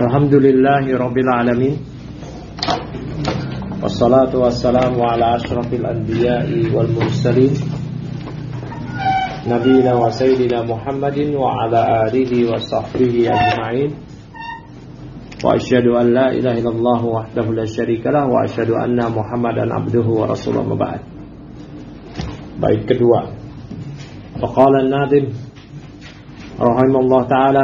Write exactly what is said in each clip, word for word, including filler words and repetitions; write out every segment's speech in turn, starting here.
Alhamdulillahi Rabbil Alamin. Wassalatu wassalamu ala ashrafil anbiya'i wal mursalin, Nabiyina wa Sayyidina Muhammadin wa ala alihi wa sahbihi ajma'in. Wa asyhadu an la ilaha illallah wahdahu la syarikalah wa asyhadu anna Muhammadan abduhu wa rasuluhu ba'd. Bait kedua. Faqala an-nadhim rahimahullah ta'ala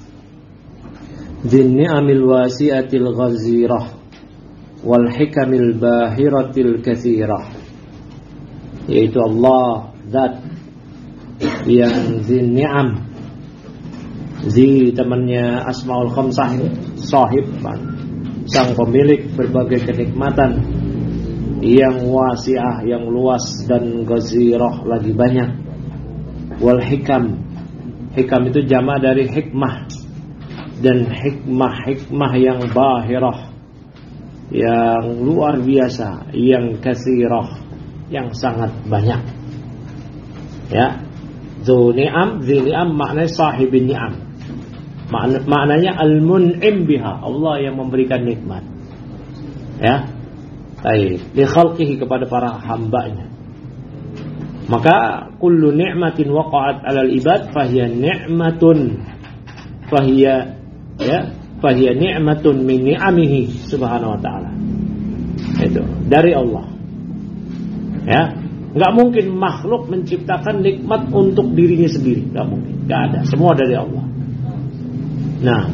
Dhin ni'amil wasi'atil ghazirah wal hikamil bahiratil kathirah, yaitu Allah zat yang dhin ni'am. Zi temannya Asmaul Khamsah, sahib, sang pemilik berbagai kenikmatan, yang wasi'ah, yang luas, dan ghazirah, lagi banyak. Wal hikam, hikam itu jama' dari hikmah, dan hikmah-hikmah yang bahirah, yang luar biasa, yang katsirah, yang sangat banyak. Ya, dzu ni'am, dzi ni'am maknanya sahibin ni'am. Makna, maknanya al-mun'im biha, Allah yang memberikan nikmat. Ya, baik, li khalqihi, kepada para hambanya. Maka kullu ni'matin waqa'at 'alal ibad fahiya ni'matun, fahiya ya fahiya ni'matun min ni'amihi subhanahu wa ta'ala. Itu dari Allah. Ya, enggak mungkin makhluk menciptakan nikmat untuk dirinya sendiri, enggak mungkin. Enggak ada, semua dari Allah. Nah,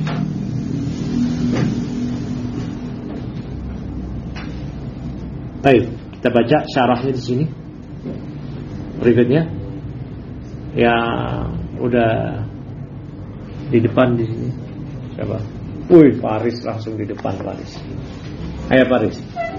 baik, kita baca syarahnya di sini. Berikutnya ya udah di depan di sini. Coba. Wih, Faris langsung di depan Faris. Ayo Faris.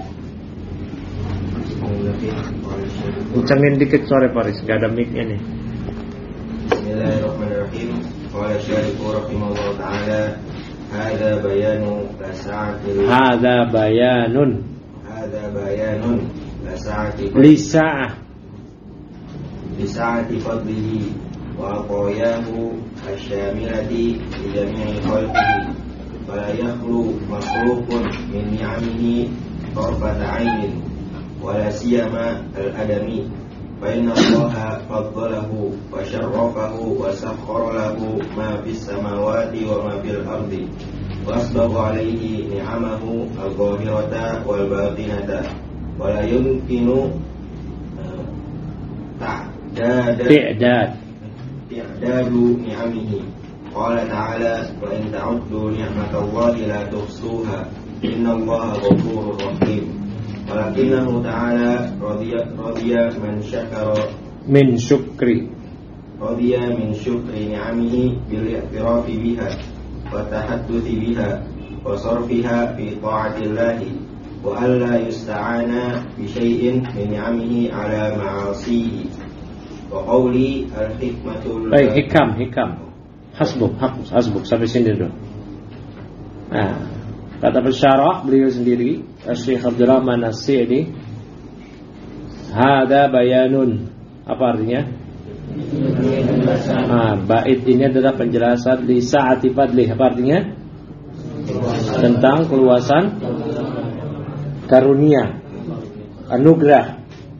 Kencengin dikit suara Faris, gak ada mic-nya nih. Bismillahirrahmanirrahim. Qala syarifu rahimahullah ta'ala, hadza bayanu lasa'atil Hadza bayanun hadza bayanun lasa'ati lisa'ah lisa'ati fadlihi wa aqayahu asyamilati li jami'i khalqihi fala yakhlu makhluqun min ni'amihi tarfata 'ainin wa la siyama al-adami fa inna Allaha faddalahu wa syarrafahu wa sakhkhara lahu ma fis samawati wa ma fil ardi wa asbagha 'alaihi ni'amahu al-zahirata wal batinata wa la yumkinu ta'dad Ti'dad i'dadu ni'amihi. Qala ta'ala wa in ta'uddu ni'matallahi la tuhsuha innallaha ghafurur rahim. Walakinahu ta'ala radiya radiya man syakara min syukri radiya min syukri ni'amihi bil i'tirafi biha wa tahadduthi biha wa sarfiha fi ta'atillahi wa alla yusta'ana bi syai'in min ni'amihi ala ma'asihi. Wa qawli al-hikmatul Baik, hikam, hikam Hasbuk, hasbuk, hasbuk sampai sini dulu. Nah, kata pensyarah beliau sendiri, Syekh Abdul Rahman As-Sa'di, hadza bayanun, apa artinya? Nah, bait ini adalah penjelasan li sa'ati fadlih, apa artinya? Tentang keluasan karunia, anugerah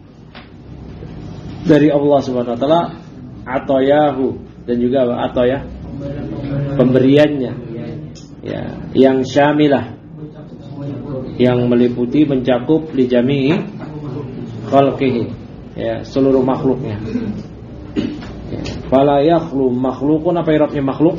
dari Allah Subhanahu wa taala, atayahu, dan juga atayah, pemberiannya, ya, yang syamilah, yang meliputi, mencakup li jami'i khalqihi, ya, seluruh makhluknya. Ya. Fala yakhlu makhlukun, apa i'rabnya makhluk?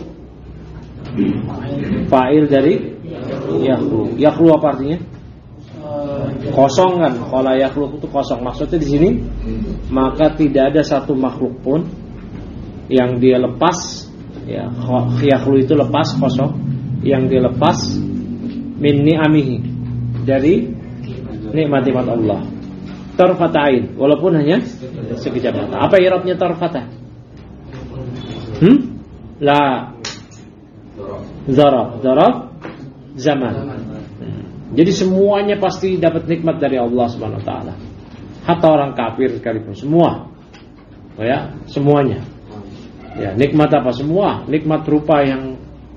Fa'il dari yakhlu. Yakhlu apa artinya? Kosong kan? Fala yakhlu itu kosong. Maksudnya di sini, maka tidak ada satu makhluk pun yang dia lepas, ya, yakhlu itu lepas, kosong, yang dia lepas min ni'amihi, dari nikmat-nikmat Allah, tarfata'in, walaupun hanya sekejap mata. Apa i'rabnya tarfatah? Hmm? La zaraf, zaraf zaman. Jadi semuanya pasti dapat nikmat dari Allah Subhanahu wa taala. Hatta orang kafir sekalipun, semua. Oh ya, semuanya. Ya, nikmat apa semua? Nikmat rupa yang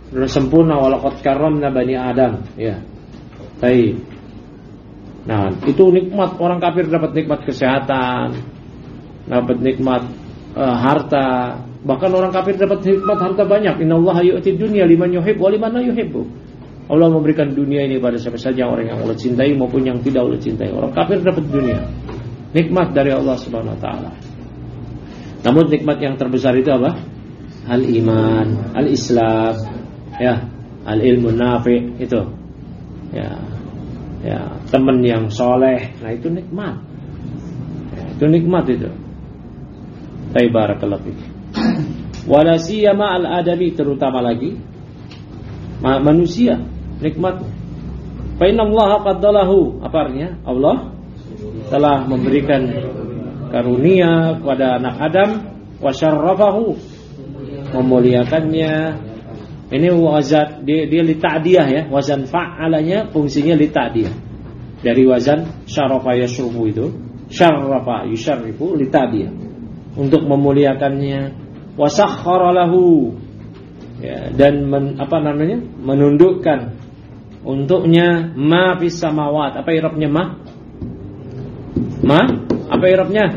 Sudah sempurna, walaqad karramna bani Adam. Ya. Baik. Nah, itu nikmat. Orang kafir dapat nikmat kesehatan, dapat nikmat uh, harta. Bahkan orang kafir dapat nikmat harta banyak. Innallaha yu'ti dunya liman yuhibbu wa liman la yuhibbu. Allah memberikan dunia ini pada siapa saja, orang yang Allah cintai maupun yang tidak Allah cintai. Orang kafir dapat dunia. Nikmat dari Allah Subhanahu wa taala. Namun nikmat yang terbesar itu apa? Al-iman, al-islam, ya, al-ilmu nafi' itu. Ya. Ya, teman yang soleh. Nah, itu nikmat. Ya, itu nikmat itu. Barakallahu fiik. Wala siyama al-adami, terutama lagi manusia, nikmat. Fa inna Allah qaddalahu, apa artinya? Allah telah memberikan karunia kepada anak Adam, wa syarrafahu, memuliakannya. Ini wazan dia, dia li ta'diyah ya, wazan fa'alanya fungsinya li ta'diyah. Dari wazan syarafa yashrufu itu, syarrafa yusyarrifu li ta'diyah. Untuk memuliakannya, wa sakhkhara lahu, ya, dan men, apa namanya? menundukkan untuknya ma fis samawat. Apa i'rabnya ma? Ma? Apa i'rabnya?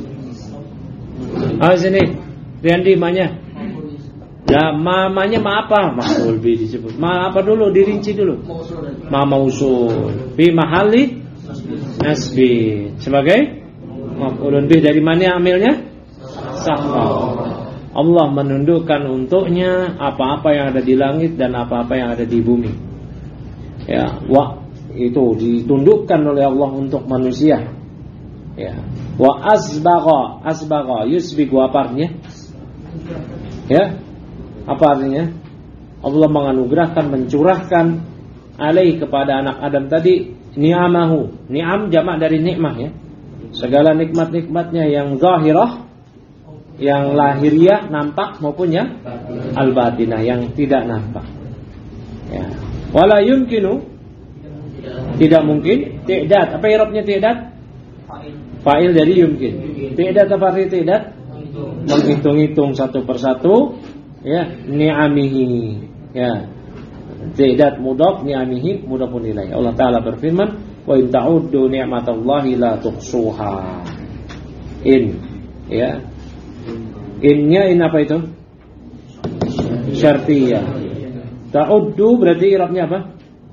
Ah sini. Riandi ma-nya. Lah mamanya ma apa? Maf'ul bi disebut. Ma apa dulu? Dirinci dulu. Ma mausul. Fi mahalli nasbi. Sebagai maf'ulun bi, dari mana amilnya? Sakhkhar. Allah menundukkan untuknya apa-apa yang ada di langit dan apa-apa yang ada di bumi. Ya, wa itu ditundukkan oleh Allah untuk manusia. Ya. Wa asbagha, asbagha yusbigu, apa artinya? Ya. Apa artinya? Allah menganugerahkan, mencurahkan alaih kepada anak Adam tadi ni'amahu. Ni'am jamak dari nikmah ya. Segala nikmat-nikmatnya yang zahirah, yang lahiriah nampak, maupun yang al-batinah yang tidak nampak. Ya. Wala yumkinu, tidak mungkin. Ti'dad, apa i'rabnya ti'dad? Fa'il dari yumkin. Ti'dad apa arti ti'dad? Menghitung-hitung satu persatu, ya, ni'amihi. Ya. Ti'dad mudhaf, ni'amihi mudhafun ilaih. Allah Taala berfirman, wa in ta'uddu ni'matallahi la tuhsuha. In, ya. Innya in apa itu? Syartiyah. Ta'uddu berarti i'rabnya apa?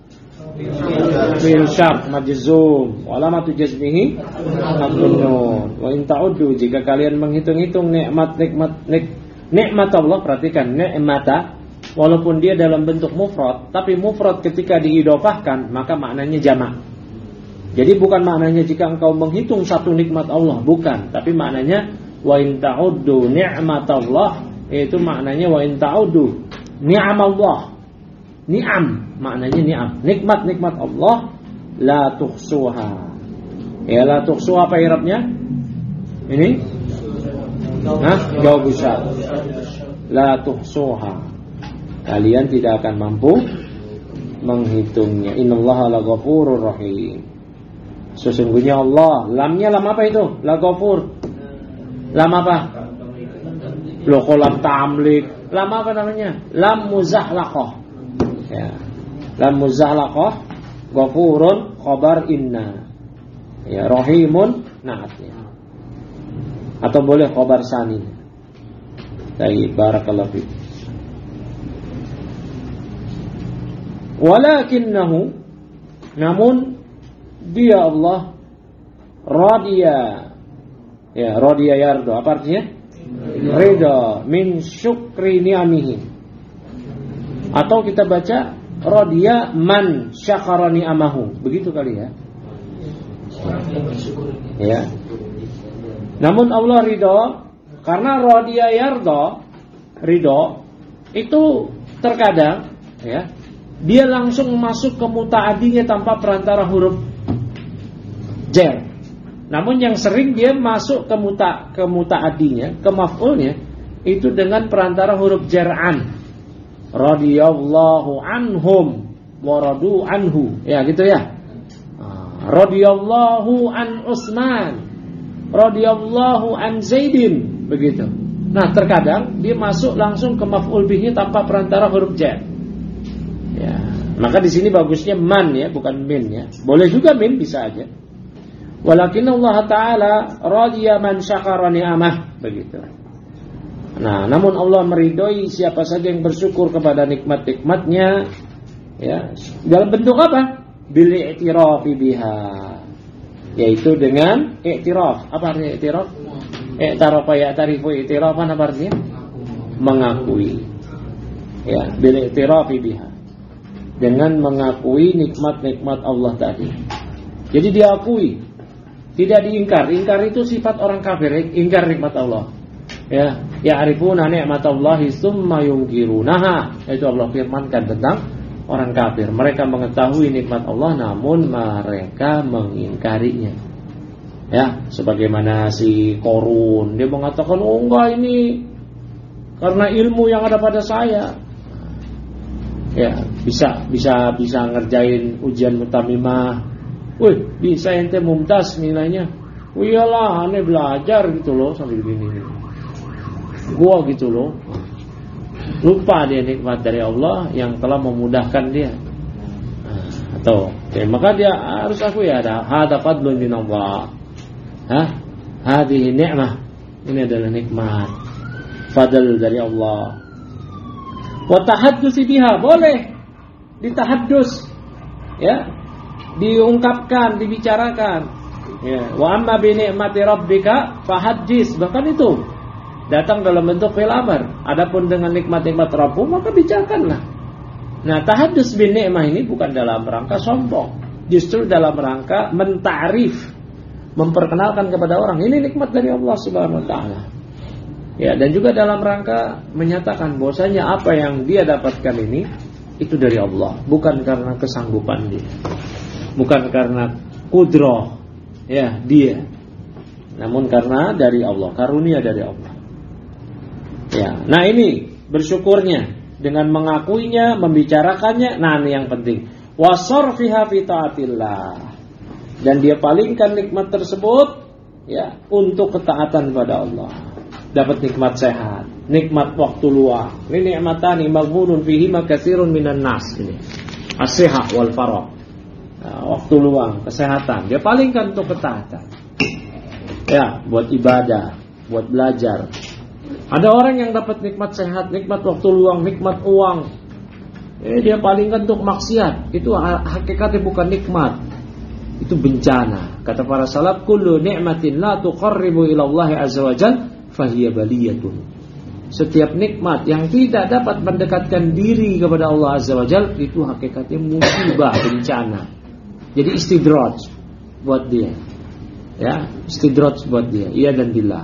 Fi'il syart majzum, wa alamatu jazmihi hamzun nun. Wa in ta'uddu, jika kalian menghitung-hitung nikmat-nikmat nik, nikmat Allah, perhatikan nikmata, walaupun dia dalam bentuk mufrad, tapi mufrad ketika diidhofahkan maka maknanya jamak. Jadi bukan maknanya jika engkau menghitung satu nikmat Allah, bukan, tapi maknanya wa in ta'uddu ni'matallah, itu maknanya wa in ta'uddu ni'amallah. Ni'am maknanya ni'am, nikmat-nikmat Allah, la tuhsuha. Ya, la tuhsuha apa i'rabnya? Ini? Hah? Jawab besar. La tuhsuha. Kalian tidak akan mampu menghitungnya. Innallaha laghafurur rahim. Sesungguhnya Allah, lamnya lam apa itu? La ghafur. Lam apa? Loh, lam ta'amlik. Lam apa namanya? Lam muzahlaqah. Ya. Lam muzahlaqah, ghafurun khabar inna. Ya, rahimun na'atnya. Atau boleh khabar sani. Baik, barakallahu fiik. Walakinnahu, namun dia Allah radiya. Ya, radiya yardo. Apa artinya? Ridha min syukri ni'amihi. Atau kita baca radiya man syakara ni'amahu. Begitu kali ya. Ya. Namun Allah ridha karena radiya yardo, ridha itu terkadang ya, dia langsung masuk ke muta'adinya tanpa perantara huruf jar. Namun yang sering dia masuk ke muta ke muta'adinya, ke maf'ulnya itu dengan perantara huruf jar'an. Radiyallahu anhum wa radu anhu. Ya, gitu ya. Radiyallahu an Utsman, radiyallahu an Zaidin, begitu. Nah, terkadang dia masuk langsung ke maf'ul bihnya tanpa perantara huruf jar. Ya, maka di sini bagusnya man ya, bukan min ya. Boleh juga min, bisa aja. Walakin Allah Ta'ala radiya man syakara ni'amah, begitu. Nah, namun Allah meridhoi siapa saja yang bersyukur kepada nikmat-nikmatnya, ya, dalam bentuk apa? Bil i'tirafi biha, yaitu dengan i'tiraf. Apa artinya i'tiraf? I'tarafa ya'tarifu i'tirafan, apa artinya? Mengakui. Ya, bil i'tirafi biha, dengan mengakui nikmat-nikmat Allah tadi. Jadi diakui, tidak diingkar. Ingkar itu sifat orang kafir, ingkar nikmat Allah. Ya, ya'rifuna ni'matallahi tsumma yunkirunaha. Itu Allah firmankan tentang orang kafir. Mereka mengetahui nikmat Allah namun mereka mengingkarinya. Ya, sebagaimana si Korun, dia mengatakan, "Oh enggak, ini karena ilmu yang ada pada saya." Ya, bisa bisa bisa ngerjain ujian mutamimah. Wih, bisa ente mumtaz nilainya. Oh iyalah, aneh belajar gitu loh sambil gini. Gua gitu loh. Lupa dia nikmat dari Allah yang telah memudahkan dia. Nah, atau ya, maka dia harus akui ya, ada hada fadlun min Allah. Hah? Hadhihi ni'mah. Ini adalah nikmat, fadl dari Allah. Wa tahaddusi biha, boleh ditahaddus, ya, diungkapkan, dibicarakan. Ya, wa amma bi ni'mati rabbika fahaddis, bahkan itu datang dalam bentuk fi'il amr. Adapun dengan nikmat-nikmat Rabbmu maka bicarakanlah. Nah, tahaddus bin ni'mah ini bukan dalam rangka sombong, justru dalam rangka mentarif, memperkenalkan kepada orang ini nikmat dari Allah Subhanahu wa taala. Ya, dan juga dalam rangka menyatakan bahwasanya apa yang dia dapatkan ini itu dari Allah, bukan karena kesanggupan dia, bukan karena kudrah ya dia, namun karena dari Allah, karunia dari Allah. Ya, nah ini bersyukurnya dengan mengakuinya, membicarakannya. Nah, ini yang penting. Wasarfiha fi taatillah, dan dia palingkan nikmat tersebut ya untuk ketaatan pada Allah. Dapat nikmat sehat, nikmat waktu luang. Ini nikmatani maghbunun fihi ma katsirun minan nas. Ini as-sihah wal faragh. Nah, waktu luang, kesehatan, dia palingkan untuk ketaatan. Ya, buat ibadah, buat belajar. Ada orang yang dapat nikmat sehat, nikmat waktu luang, nikmat uang, eh, dia palingkan untuk maksiat. Itu hakikatnya bukan nikmat, itu bencana. Kata para salaf, kullu ni'matin la tuqarribu ila Allah azza wa jalla fahiya baliyatun. Setiap nikmat yang tidak dapat mendekatkan diri kepada Allah azza wa jalla itu hakikatnya musibah, bencana. Jadi istidraj buat dia. Ya, istidraj buat dia. Iya dan billah.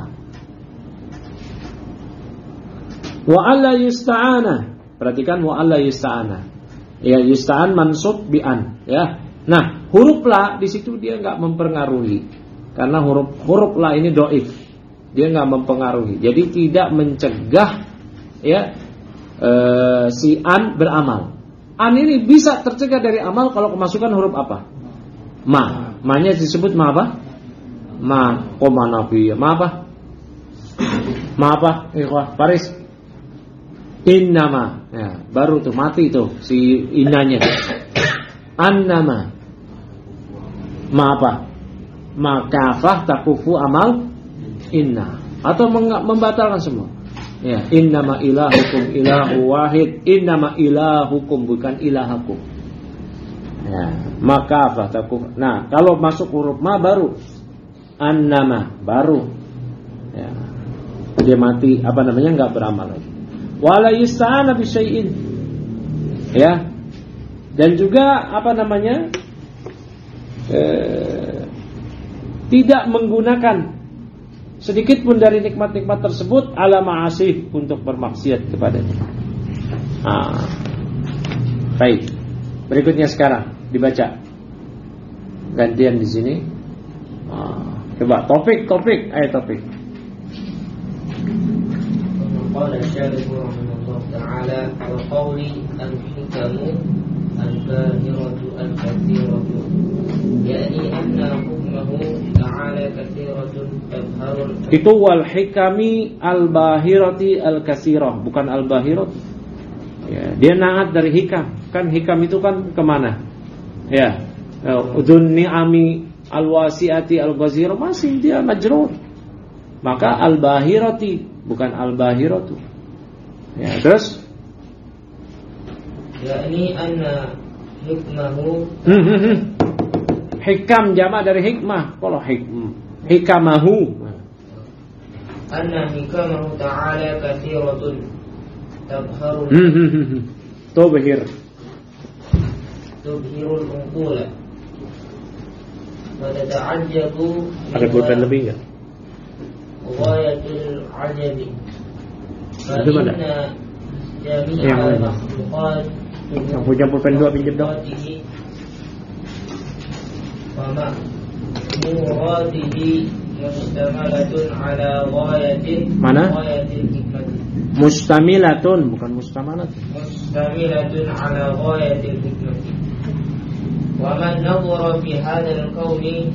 Wa alla yusta'ana. Perhatikan wa alla yusta'ana. Ya, yusta'an mansub bi an, ya. Nah, huruf la di situ dia enggak mempengaruhi. Karena huruf huruf la ini dhaif. Dia enggak mempengaruhi. Jadi tidak mencegah ya e, si an beramal. An ini bisa tercegah dari amal kalau kemasukan huruf apa? Ma. Ma-nya disebut ma apa? Ma koma nabi. Ma apa? Ma apa? Ikhwah, Paris. Innama, ya, baru tuh mati tuh si innanya. Annama, ma apa? Makafah takufu amal inna, atau membatalkan semua. Ya, innama ilahukum ilahu wahid, innama ilahukum bukan ilahakum. Ya, makafah takufu. Nah, kalau masuk huruf ma baru annama baru. Ya, dia mati apa namanya enggak beramal lagi. Wala yusta'ana bi syai'in. Ya. Dan juga apa namanya? Eh, tidak menggunakan sedikit pun dari nikmat-nikmat tersebut ala ma'asih untuk bermaksiat kepadanya. Ah. Baik. Berikutnya sekarang dibaca. Gantian di sini. Ah. Coba topik, topik, ayo topik. قال الشارح رحمه الله تعالى وقول الحكم الباهرة الكثيرة يعني أن حكمه تعالى كثيرة تظهر. Itu wal hikami al bahirati al katsirah, bukan al bahirah. Ya, dia naat dari hikam. kan hikam itu kan kemana? Ya, udun ni'ami al-wasi'ati al-ghazir masih dia majrur. Maka al-bahirati bukan al-bahiratu. Ya, terus yakni anna hikmahu hmm, hmm, hmm. hikam jamak dari hikmah. Kalau hikm hikamahu anna hikamahu ta'ala katsiratun tabharu hmm, hmm, hmm. tubhir tubhirul uqula wa tata'ajjabu. Ada pulpen lebih enggak? ghayatul ajabi fa Itu mana? inna jami'a Yang mana? makhluqat Yang punya pulpen dua pinjam dong. wa ma muradihi mustamalatun ala ghayatin Mana? ghayatil hikmati Mustamilatun bukan mustamalat. mustamilatun ala ghayatil hikmati wa man nadhara fi hadzal qawli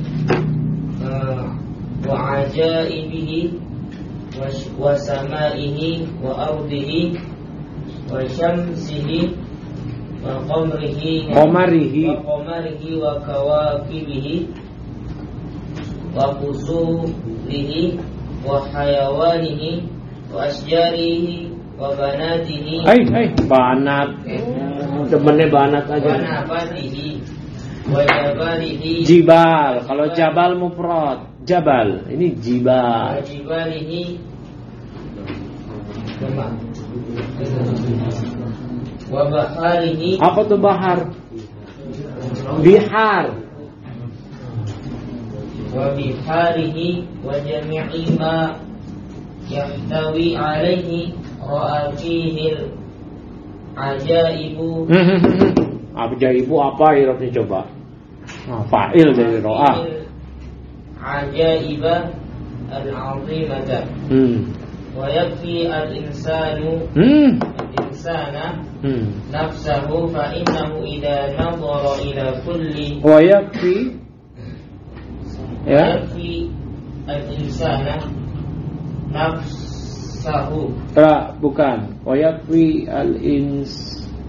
wa ajaibihi wa samaihi wa ardihi wa syamsihi wa qamarihi Qamarihi wa qamarihi wa kawakibihi wa fusulihi wa hayawanihi wa asjarihi wa banatihi Hai hai banat. Demennya banat wa aja. nabatihi wa jabalihi Jibal. Kalau jabal mufrad. Jabal. Ini wa jibal. jibalihi wa baharihi. Apa tuh bahar? Bihar. wa biharihi wa jami'i ma yahtawi alaihi ra'atihil ajaibu. Apa jaibu apa irobnya coba? Nah, fa'il dari ro'ah. Ajaiba al-azimata. Hmm. Wa yakfi al-insanu Hmm. al-insana Hmm. nafsahu fa innahu idza nadhara ila kulli Wa yakfi ya. yakfi al-insana nafsahu. Tra, bukan. Wa yakfi al-ins.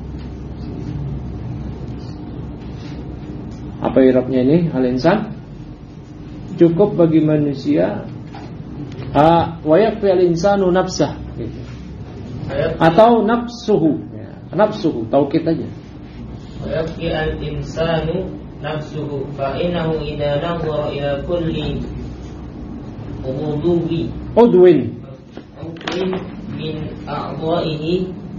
Apa irobnya ini? Al-insan. Cukup bagi manusia ah, wa yakfi al-insanu nafsah gitu. Atau nafsuhu ya, nafsuhu taukid aja. Wa yakfi al-insanu nafsuhu fa innahu idza nadhara ila kulli udwi Udwin udwin min a'dha'ihi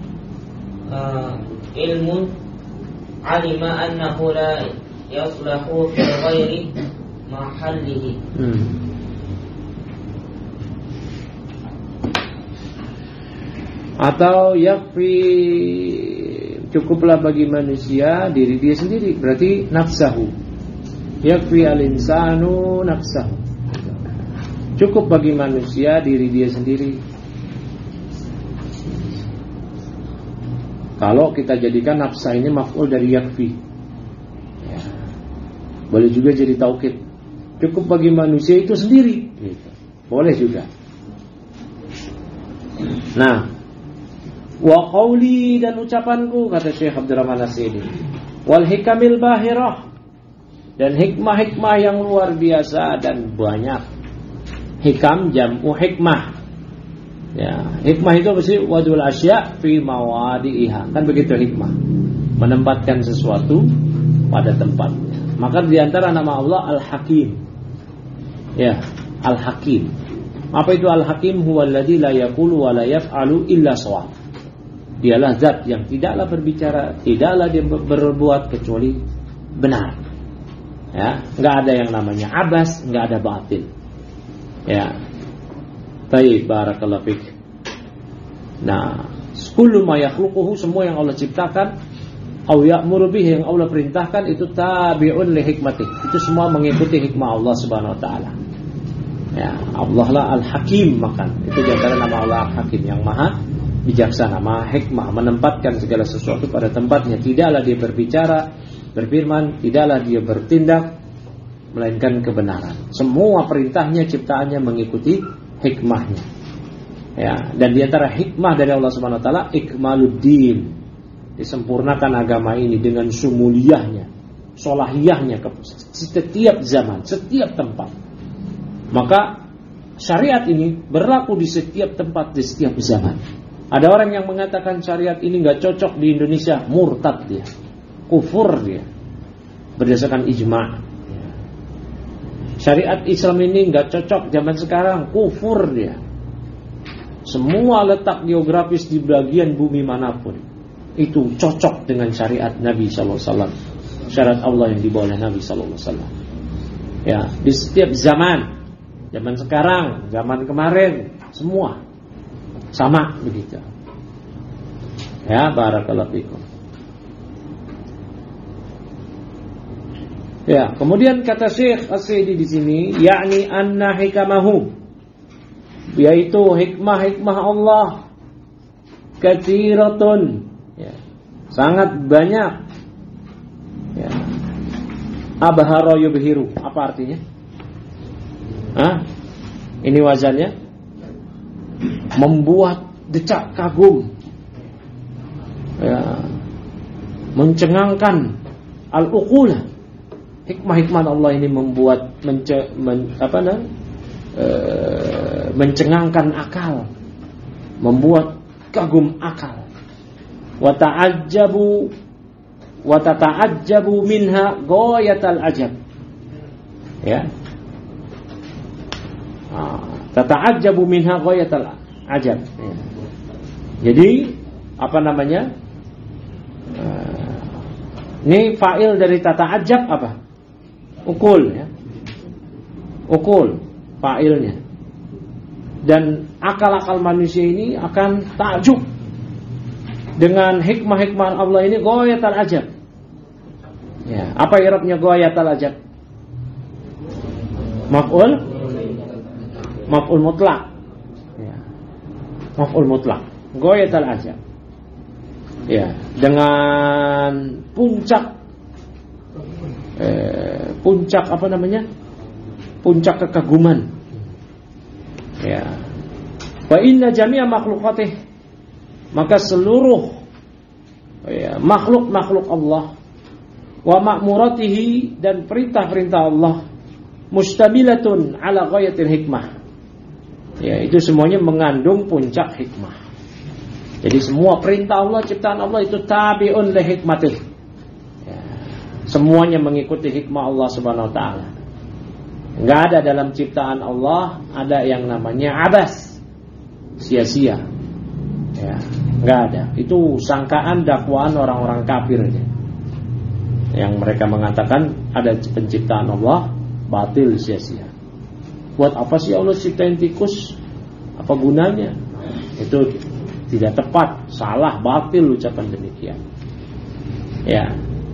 ilmun alima annahu la yaslahu fi ghairi mahallihi. hmm. Atau yakfi cukuplah bagi manusia diri dia sendiri, berarti nafsahu. Yakfi al-insanu nafsahu. Cukup bagi manusia diri dia sendiri. Kalau kita jadikan nafsa ini maf'ul dari yakfi ya. Boleh juga jadi taukid. Cukup bagi manusia itu sendiri gitu. Boleh juga. Nah, wa qawli dan ucapanku kata Syekh Abdurrahman As-Sa'idi wal hikamil bahirah dan hikmah-hikmah yang luar biasa dan banyak. Hikam jam'u hikmah. Ya, hikmah itu apa sih? Wadul asya' fi mawadi'iha. Kan begitu hikmah. Menempatkan sesuatu pada tempatnya. Maka di antara nama Allah Al-Hakim. Ya, Al-Hakim. Apa itu Al-Hakim? Huwallazi la yaqulu wa la yaf'alu illa shawab. Dialah zat yang tidaklah berbicara, tidaklah dia berbuat kecuali benar. Ya, enggak ada yang namanya abas, enggak ada batil. Ya. Baik, barakallahu fik. Nah, kullu ma yakhluquhu, semua yang Allah ciptakan, au ya'muru bihi, yang Allah perintahkan, itu tabi'un li hikmatih. Itu semua mengikuti hikmah Allah Subhanahu wa taala. Ya, Allah lah Al-Hakim, makan. Itu di antara nama Allah Al-Hakim, yang Maha bijaksana, Maha hikmah, menempatkan segala sesuatu pada tempatnya. Tidaklah dia berbicara, berfirman, tidaklah dia bertindak melainkan kebenaran. Semua perintahnya, ciptaannya mengikuti hikmahnya. Ya, dan di antara hikmah dari Allah Subhanahu wa taala ikmaluddin. disempurnakan agama ini dengan sumuliahnya, solahiyahnya ke setiap zaman, setiap tempat. Maka syariat ini berlaku di setiap tempat, di setiap zaman. Ada orang yang mengatakan syariat ini nggak cocok di Indonesia, murtad dia, kufur dia, berdasarkan ijma'. Syariat Islam ini nggak cocok zaman sekarang, kufur dia. Semua letak geografis di bagian bumi manapun itu cocok dengan syariat Nabi Sallallahu Alaihi Wasallam, syariat Allah yang dibawa oleh Nabi Sallallahu Alaihi Wasallam. Ya, di setiap zaman, zaman sekarang, zaman kemarin, semua sama begitu. Ya, barakallahu fikum. Ya, kemudian kata Syekh As-Sa'di di sini, yakni anna hikamahu, yaitu hikmah-hikmah Allah katsiratun, ya, sangat banyak. Ya. Abhara yubhiru, apa artinya? Hah? Ini wazannya membuat decak kagum, ya, mencengangkan al-uqula. Hikmah-hikmah Allah ini membuat mence, men, apa nah, e, mencengangkan akal, membuat kagum akal. Wa ta'ajjabu wa tata'ajjabu minha ghayatal ajab. Ya. Ah, tata'ajjabu minha ghayatal ajab. Ya. Jadi apa namanya? Uh, ini fa'il dari tata'ajjab apa? Ukul, ya. Ukul fa'ilnya. Dan akal-akal manusia ini akan takjub dengan hikmah-hikmah Allah ini ghayatul ajab. Ya, apa i'rabnya ghayatul ajab? Maf'ul Maf'ul mutlak. Ya. Maf'ul mutlak. Ghayatul ajab. Ya, dengan puncak eh, puncak apa namanya? Puncak kekaguman. Ya. Wa inna jami'a makhluqatih, maka seluruh, ya, makhluk-makhluk Allah, wa ma'muratihi, dan perintah-perintah Allah, mustamilatun ala ghayatil hikmah. Ya, itu semuanya mengandung puncak hikmah. Jadi semua perintah Allah, ciptaan Allah itu tabi'un li hikmatih. Ya, semuanya mengikuti hikmah Allah Subhanahu wa taala. Enggak ada dalam ciptaan Allah ada yang namanya abas, sia-sia. Ya, enggak ada. Itu sangkaan dakwaan orang-orang kafir aja. Yang mereka mengatakan ada penciptaan Allah batil, sia-sia. Buat apa sih Allah ciptain tikus? Apa gunanya? Itu tidak tepat, salah, batil ucapan demikian. Ya.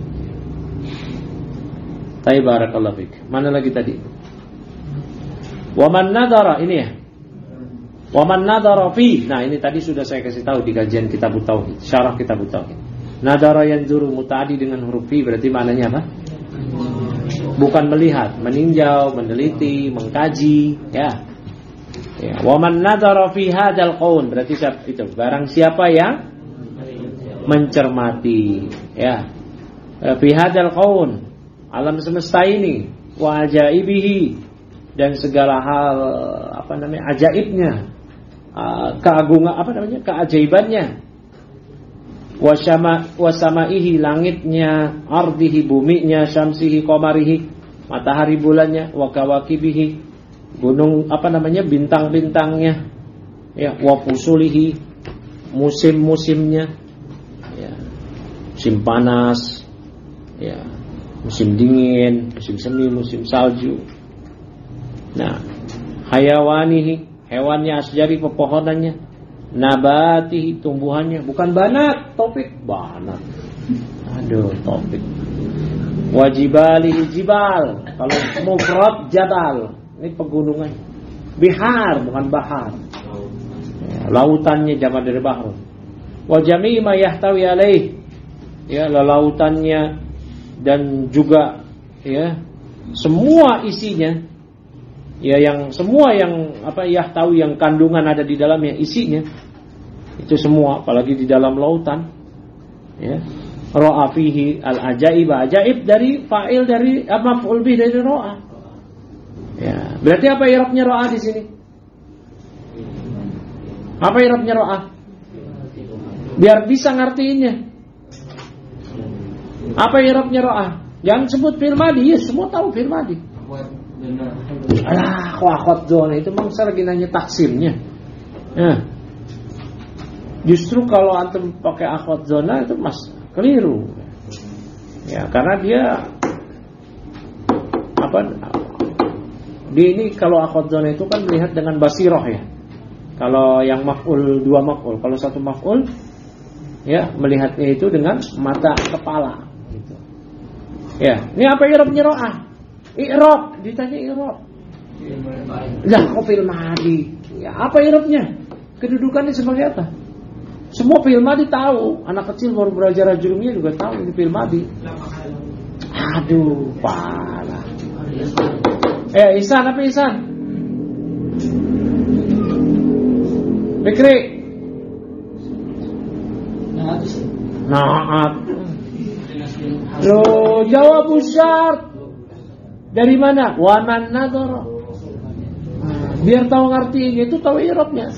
Tayyib, barakallahu fik. Mana lagi tadi? Wa man nadara, ini ya. Wa man nadara fi. Nah, ini tadi sudah saya kasih tahu di kajian Kitab Tauhid, syarah Kitab Tauhid. Nadara yanzuru mutaaddi dengan huruf fi berarti maknanya apa? Bukan melihat, meninjau, meneliti, mengkaji, ya. Ya, wa man nadara fi hadzal qaul berarti siapa itu? Barang siapa yang mencermati, ya. Fi hadzal qaul, alam semesta ini, wa ajaibihi, dan segala hal apa namanya? Ajaibnya, keagungan apa namanya? Keajaibannya. Wa sama wa samaihi, langitnya, ardihi, buminya, syamsihi, qamarihi, matahari, bulannya, wa kawakibihi, gunung apa namanya, bintang-bintangnya, ya, wa fusulihi, musim-musimnya, ya, musim panas, ya, musim dingin, musim semi, musim salju. Nah, hayawanihi, hewannya, asjari, pepohonannya, nabatihi, tumbuhannya, bukan banat, topik, banat. Aduh, topik. Wajibalihi, jibal, kalau mufrad jabal. Ini pegunungan. Bihar, bukan bahar. Ya, lautannya jamak dari bahr. Wa jami'i ma yahtawi alaih. Ya, lautannya dan juga, ya, semua isinya. Ya, yang semua yang apa yahtawi, yang kandungan ada di dalamnya, isinya. Itu semua, apalagi di dalam lautan. Ya. Ra'a fihi al-ajaib, ajaib dari fa'il dari maf'ul bih dari ra'a. Ya, berarti apa i'rabnya ra'a di sini? Apa i'rabnya ra'a? Biar bisa ngertiinnya. Apa i'rabnya ra'a? Jangan sebut fi'il madhi, ya semua tahu fi'il madhi. Alah, akhwat zona itu memang saya lagi nanya taksimnya. Ya. Justru kalau antum pakai akhwat zona itu mas keliru. Ya, karena dia apa? Dia ini kalau akhwat zona itu kan melihat dengan basiroh ya. Kalau yang maf'ul dua maf'ul, kalau satu maf'ul ya melihatnya itu dengan mata kepala gitu. Ya, ini apa i'rabnya ra'ah? I'rab, ditanya i'rab. Lah kok fi'il madhi? Ya, apa i'rabnya? Kedudukannya sebagai apa? Semua fi'il madhi tahu. Anak kecil baru belajar ajrumiyah juga tahu ini fi'il madhi. Aduh, parah. Eh, Ihsan apa Ihsan? Fikri. Naat. Loh, jawab syarat. Dari mana? Wa man nadhara. Biar tahu ngerti itu tahu i'rabnya.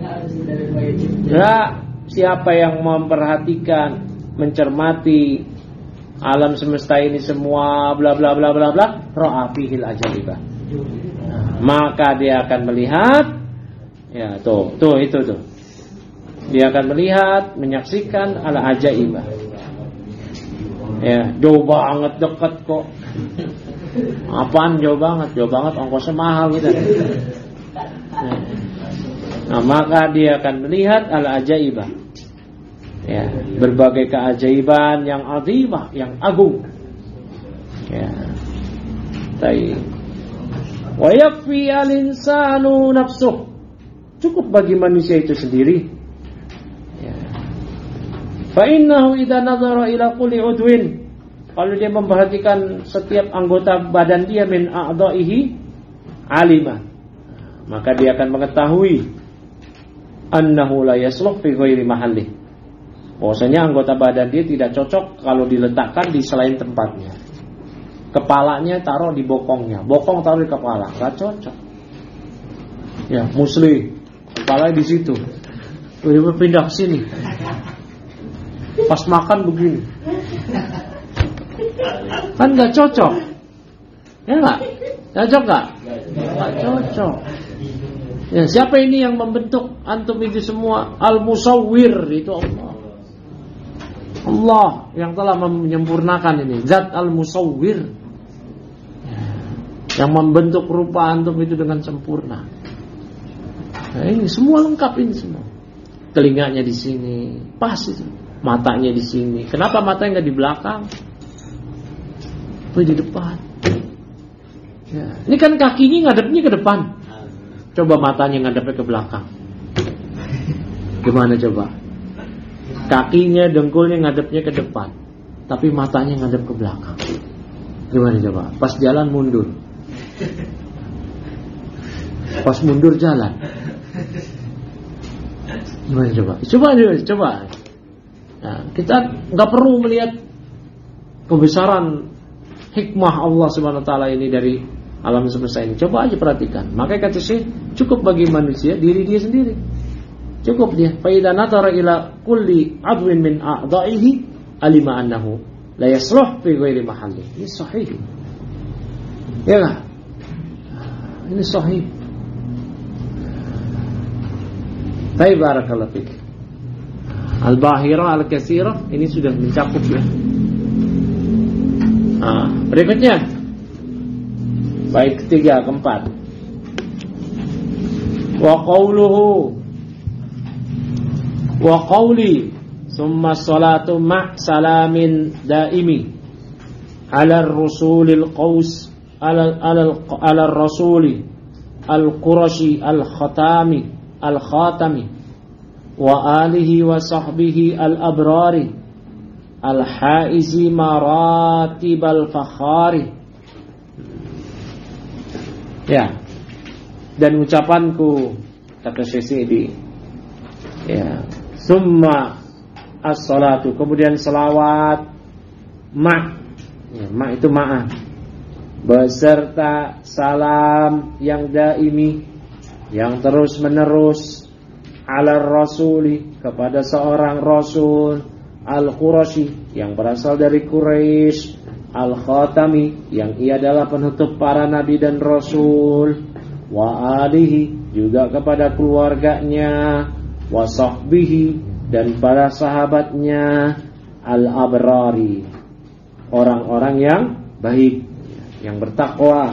Ya, siapa yang memperhatikan, mencermati alam semesta ini semua bla bla bla bla bla, ra'a fihil ajaibah. Maka dia akan melihat ya tuh, tuh itu tuh. Dia akan melihat, menyaksikan ala ajaibah. Ya, jauh banget dekat kok. Apaan jauh banget, jauh banget ongkosnya mahal gitu. Nah, maka dia akan melihat ala ajaibah. Ya, berbagai keajaiban yang azimah, yang agung. Ya. Baik. Wa yakfi al-insanu nafsuh. Cukup bagi manusia itu sendiri. Ya. Fa innahu idza nadhara ila kulli udwin, kalau dia memperhatikan setiap anggota badan dia min a'dha'ihi alima, maka dia akan mengetahui annahu la yasluh fi ghairi mahalli. Bahwasanya anggota badan dia tidak cocok kalau diletakkan di selain tempatnya. Kepalanya taruh di bokongnya, bokong taruh di kepala, enggak cocok. Ya, musli, kepalanya di situ. Udah pindah ke sini. Pas makan begini. Kan enggak cocok. Ya enggak? Cocok enggak? Enggak cocok. Ya, siapa ini yang membentuk antum itu semua? Al-Musawwir, itu Allah. Allah yang telah menyempurnakan ini. Zat Al-Musawwir, yang membentuk rupa antum itu dengan sempurna. Nah, ini semua lengkap ini semua. Telinganya di sini, pas itu. Matanya di sini. Kenapa matanya nggak di belakang? Itu di depan. Ya. Ini kan kakinya ngadepnya ke depan. Coba matanya ngadepnya ke belakang. Gimana coba? Kakinya, dengkulnya ngadepnya ke depan, tapi matanya ngadep ke belakang. Gimana coba? Pas jalan mundur. Pas mundur jalan. Gimana coba? Coba coba. Nah, kita nggak perlu melihat kebesaran hikmah Allah Subhanahu Wa Taala ini dari alam semesta ini. Coba aja perhatikan. Makanya kata Syekh, cukup bagi manusia diri dia sendiri. Cukup dia. Fa idza natara ila kulli adwin min a'dha'ihi alima annahu la yasluh fi ghairi mahalli. Ini sahih. Ya kan? Ini sahih. Baik, barakallahu fik. Al-Bahirah Al-Katsirah ini sudah mencakup ya. Nah, berikutnya baik ketiga, keempat. Wa qawluhu wa qawli summa salatu ma' salamin daimi ala ar-rasulil qaus ala ala ala ar-rasuli al-qurashi al-khatami al-khatami wa alihi wa sahbihi al-abrari al-haizi maratibal fakhari. Ya. Dan ucapanku kata Syekh Sidi, ya, summa as-salatu, kemudian selawat ma, ya, ma itu ma'ah, beserta salam yang daimi, yang terus menerus, ala rasuli, kepada seorang rasul, al-Qurashi, yang berasal dari Quraisy, al-Khatami, yang ia adalah penutup para nabi dan rasul, wa alihi, juga kepada keluarganya, wa sahbihi, dan para sahabatnya, al-abrari, orang-orang yang baik, yang bertakwa,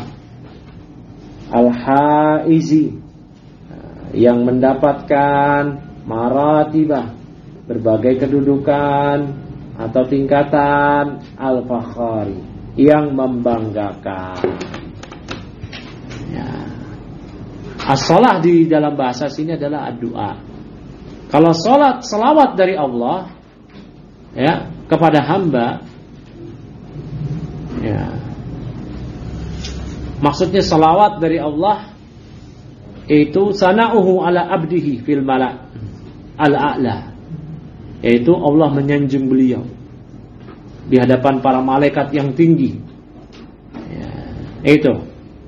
al-haizi, yang mendapatkan maratibah, berbagai kedudukan atau tingkatan, al-fakhari, yang membanggakan. Ya. As-salah di dalam bahasa sini adalah ad-du'a. Kalau salat, selawat dari Allah ya kepada hamba, ya, maksudnya selawat dari Allah itu sana'uhu ala abdihi fil mala' al-a'la, yaitu Allah menyanjung beliau di hadapan para malaikat yang tinggi. Ya, itu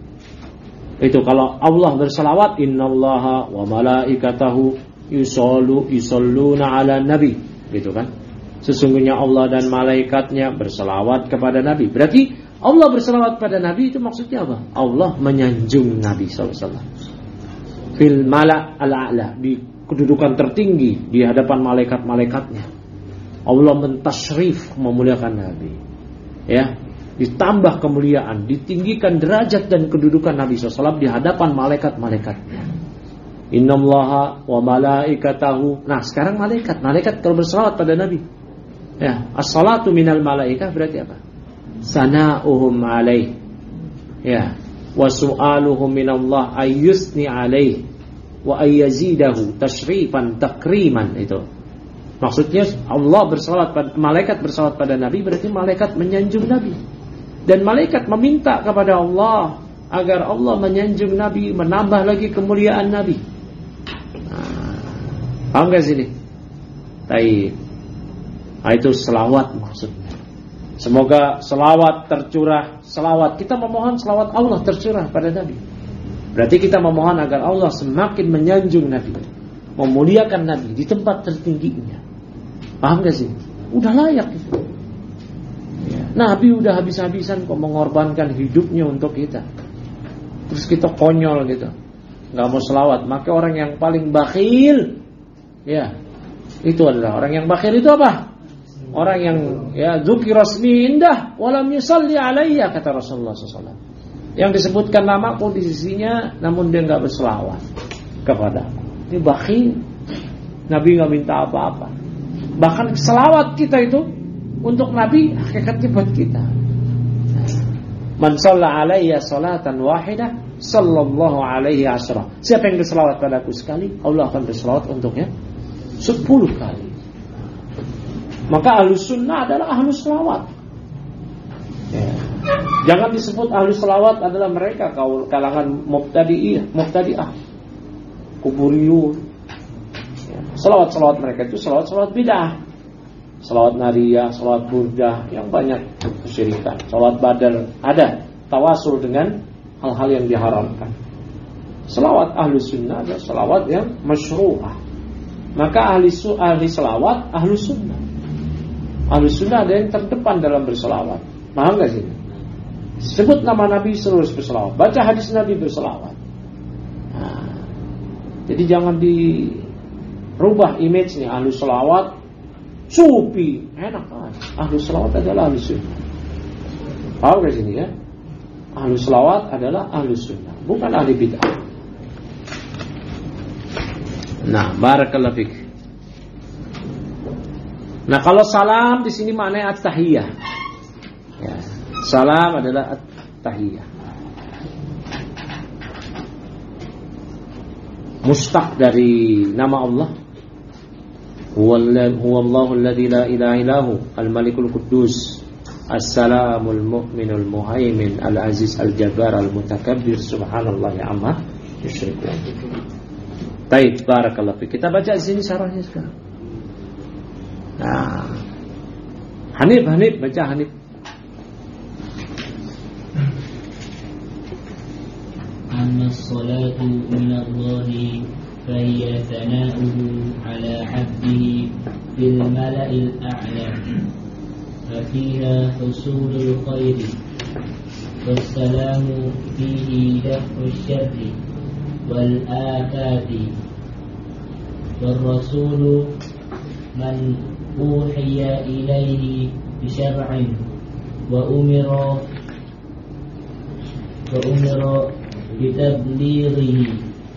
itu kalau Allah berselawat, innallaha wa malaikatahu yusallu yusalluna ala nabi, gitu kan. Sesungguhnya Allah dan malaikatnya berselawat kepada nabi. Berarti Allah berselawat pada nabi itu maksudnya apa? Allah menyanjung Nabi sallallahu alaihi wasallam fil mala' al-a'la, di kedudukan tertinggi di hadapan malaikat-malaikatnya. Allah mentasyrif, memuliakan Nabi, ya, ditambah kemuliaan, ditinggikan derajat dan kedudukan Nabi sallallahu alaihi wasallam di hadapan malaikat-malaikatnya. Innallaha wa malaikatahu. Nah, sekarang malaikat, malaikat kalau berselawat pada Nabi, ya, as-salatu minal malaikah berarti apa? Sana'uhum alaih, ya, wa su'aluhum minallah ayyusni alaih wa ayyazidahu tashrifan takriman. Itu maksudnya Allah bersalawat pada, malaikat bersalawat pada Nabi, berarti malaikat menyanjung Nabi, dan malaikat meminta kepada Allah agar Allah menyanjung Nabi, menambah lagi kemuliaan Nabi. Nah, paham gak sini? Taib. Nah, itu selawat maksudnya. Semoga selawat tercurah, selawat kita memohon selawat Allah tercurah pada Nabi. Berarti kita memohon agar Allah semakin menyanjung Nabi, memuliakan Nabi di tempat tertingginya. Paham gak sih? Udah layak itu. Ya. Nabi udah habis-habisan kok mengorbankan hidupnya untuk kita. Terus kita konyol gitu, nggak mau selawat. Maka orang yang paling bakhil, ya, itu adalah orang yang bakhil itu apa? Orang yang ya dzukira ismi indah walam yusalli alayya, kata Rasulullah sallallahu alaihi wasallam. Yang disebutkan namaku di sisinya namun dia enggak berselawat kepadaku. Ini bakhil. Nabi enggak minta apa-apa. Bahkan selawat kita itu untuk Nabi hakikatnya buat kita. Man shalla alayya salatan wahidah sallallahu alaihi asra. Siapa yang berselawat padaku sekali, Allah akan berselawat untuknya sepuluh kali. Maka ahlus sunnah adalah ahlus selawat, ya. Jangan disebut ahlus selawat adalah mereka kalangan mubtadi'ah, mubtadi'ah, kuburiyun, ya. Selawat-selawat mereka itu selawat-selawat bid'ah, selawat nariyah, selawat burdah, yang banyak kesyirikan. Selawat badar ada tawasul dengan hal-hal yang diharamkan. Selawat ahlus sunnah adalah selawat yang masyru'ah. Maka ahli, ahli selawat ahlus sunnah. Ahlus sunnah ada yang terdepan dalam berselawat. Paham gak sih? Sebut nama Nabi terus berselawat, baca hadis Nabi berselawat. Nah, jadi jangan dirubah image-nya. Ahlus selawat sufi, enak kan? Ahlus selawat adalah ahlus sunnah. Paham gak sini ya? Ahlus selawat adalah ahlus sunnah, bukan ahli bid'ah. Nah, barakallahu fiik. Nah, kalau salam di sini maknanya at-tahiyah. Ya, salam adalah at-tahiyah. Mustaq dari nama Allah. Huwallahu alladzi la ilaha illahu al-malikul quddus as-salamul mu'minul muhaimin al-aziz al-jabbar al-mutakabbir subhanallahi amma yusyrikun. Baik, barakallahu fiik. Kita baca di sini syarahnya sekarang. Nah, Hanif, Hanif, baca Hanif. Amma as-salatu minallahi fahiya thana'uhu ala 'abdihi bil mala'il a'la fa fiha husulul khairi wassalamu fihi daf'u syarri wal afati wal rasulu man uhiya ilaihi bi syar'in wa umira wa umira bitablighihi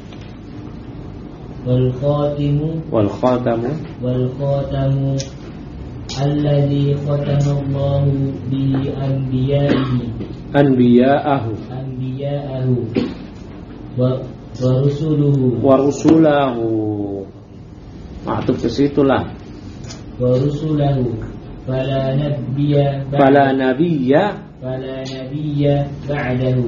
wal khatimu wal khatamu wal khatamu alladhi khatama Allahu bi anbiya'ihi anbiya'ahu anbiya'ahu wa wa rusuluhu wa rusulahu. Maksud ke situlah. wa rusulahu fala nabiyya Fala nabiyya fala nabiyya ba'dahu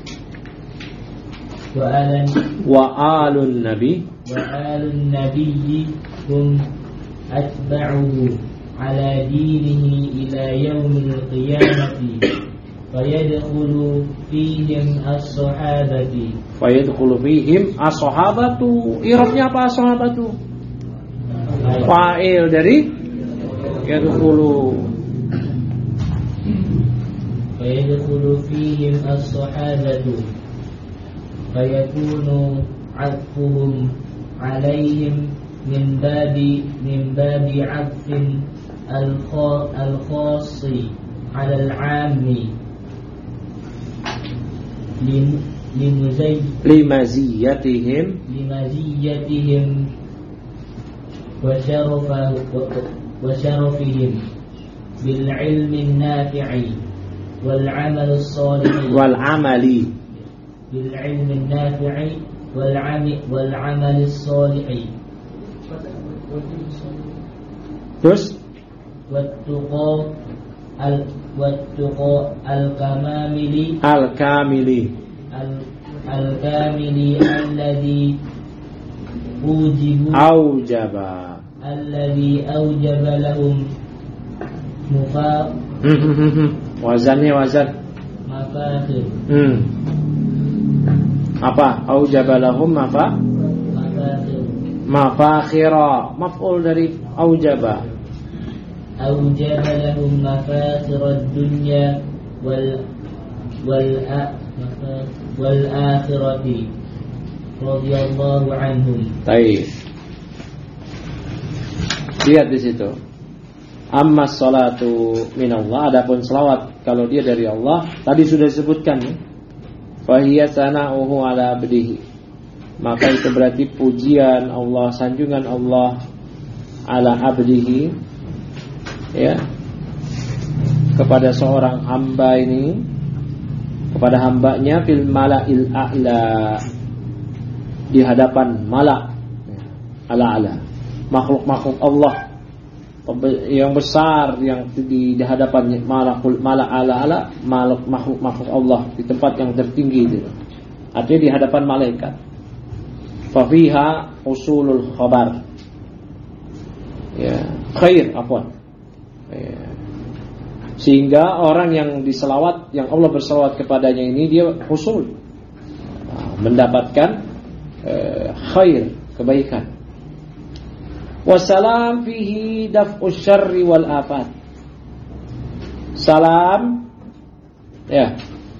wa alan wa alun nabi wa alun nabiyyi hum atba'uhu ala dinihi ila yaumil qiyamati fayadkhulu fihim as-sahabati fayadkhulu fihim as-sahabatu. Irabnya apa as-sahabatu? Fa'il dari yadkhulu. fayadkhulu fihim as-sahabatu fayakunu 'atfuhum 'alaihim min babi min babi 'atfin al-khassi 'ala al-'ammi limuzay limaziyatihim limaziyatihim wa syarafa wa syarafihim bil 'ilmi an-nafi'i wal 'amal as-salih wal amali bil 'ilmi an-nafi'i wal 'ami wal 'amal as-salih terus wat-tuqa al wat-tuqa al-kamamili al-kamili al-kamili alladhi ujibu aujaba alladhi aujaba lahum mufa wazannya wazan mafakhir hmm. apa aujaba lahum apa mafakhir mafakhira maf'ul dari aujaba aujaba lahum mafakhir ad-dunya wal wal wal akhirati radhiyallahu anhum. Baik. Lihat di situ. Amma salatu minallah, adapun selawat kalau dia dari Allah, tadi sudah disebutkan ya. Fahiya sana'uhu ala abdihi. Maka itu berarti pujian Allah, sanjungan Allah ala abdihi ya. Kepada seorang hamba ini, kepada hambanya fil mala'il a'la, di hadapan malak ala-ala, makhluk-makhluk Allah yang besar yang di, di hadapan malakul malak ala-ala, makhluk makhluk-makhluk Allah di tempat yang tertinggi itu. Artinya di hadapan malaikat. Fa fiha usulul khabar. Ya, khair afwan. Ya. Sehingga orang yang diselawat, yang Allah berselawat kepadanya ini, dia husul, mendapatkan eh, khair, kebaikan. Wassalam fihi daf'us syarri wal afat. Salam ya.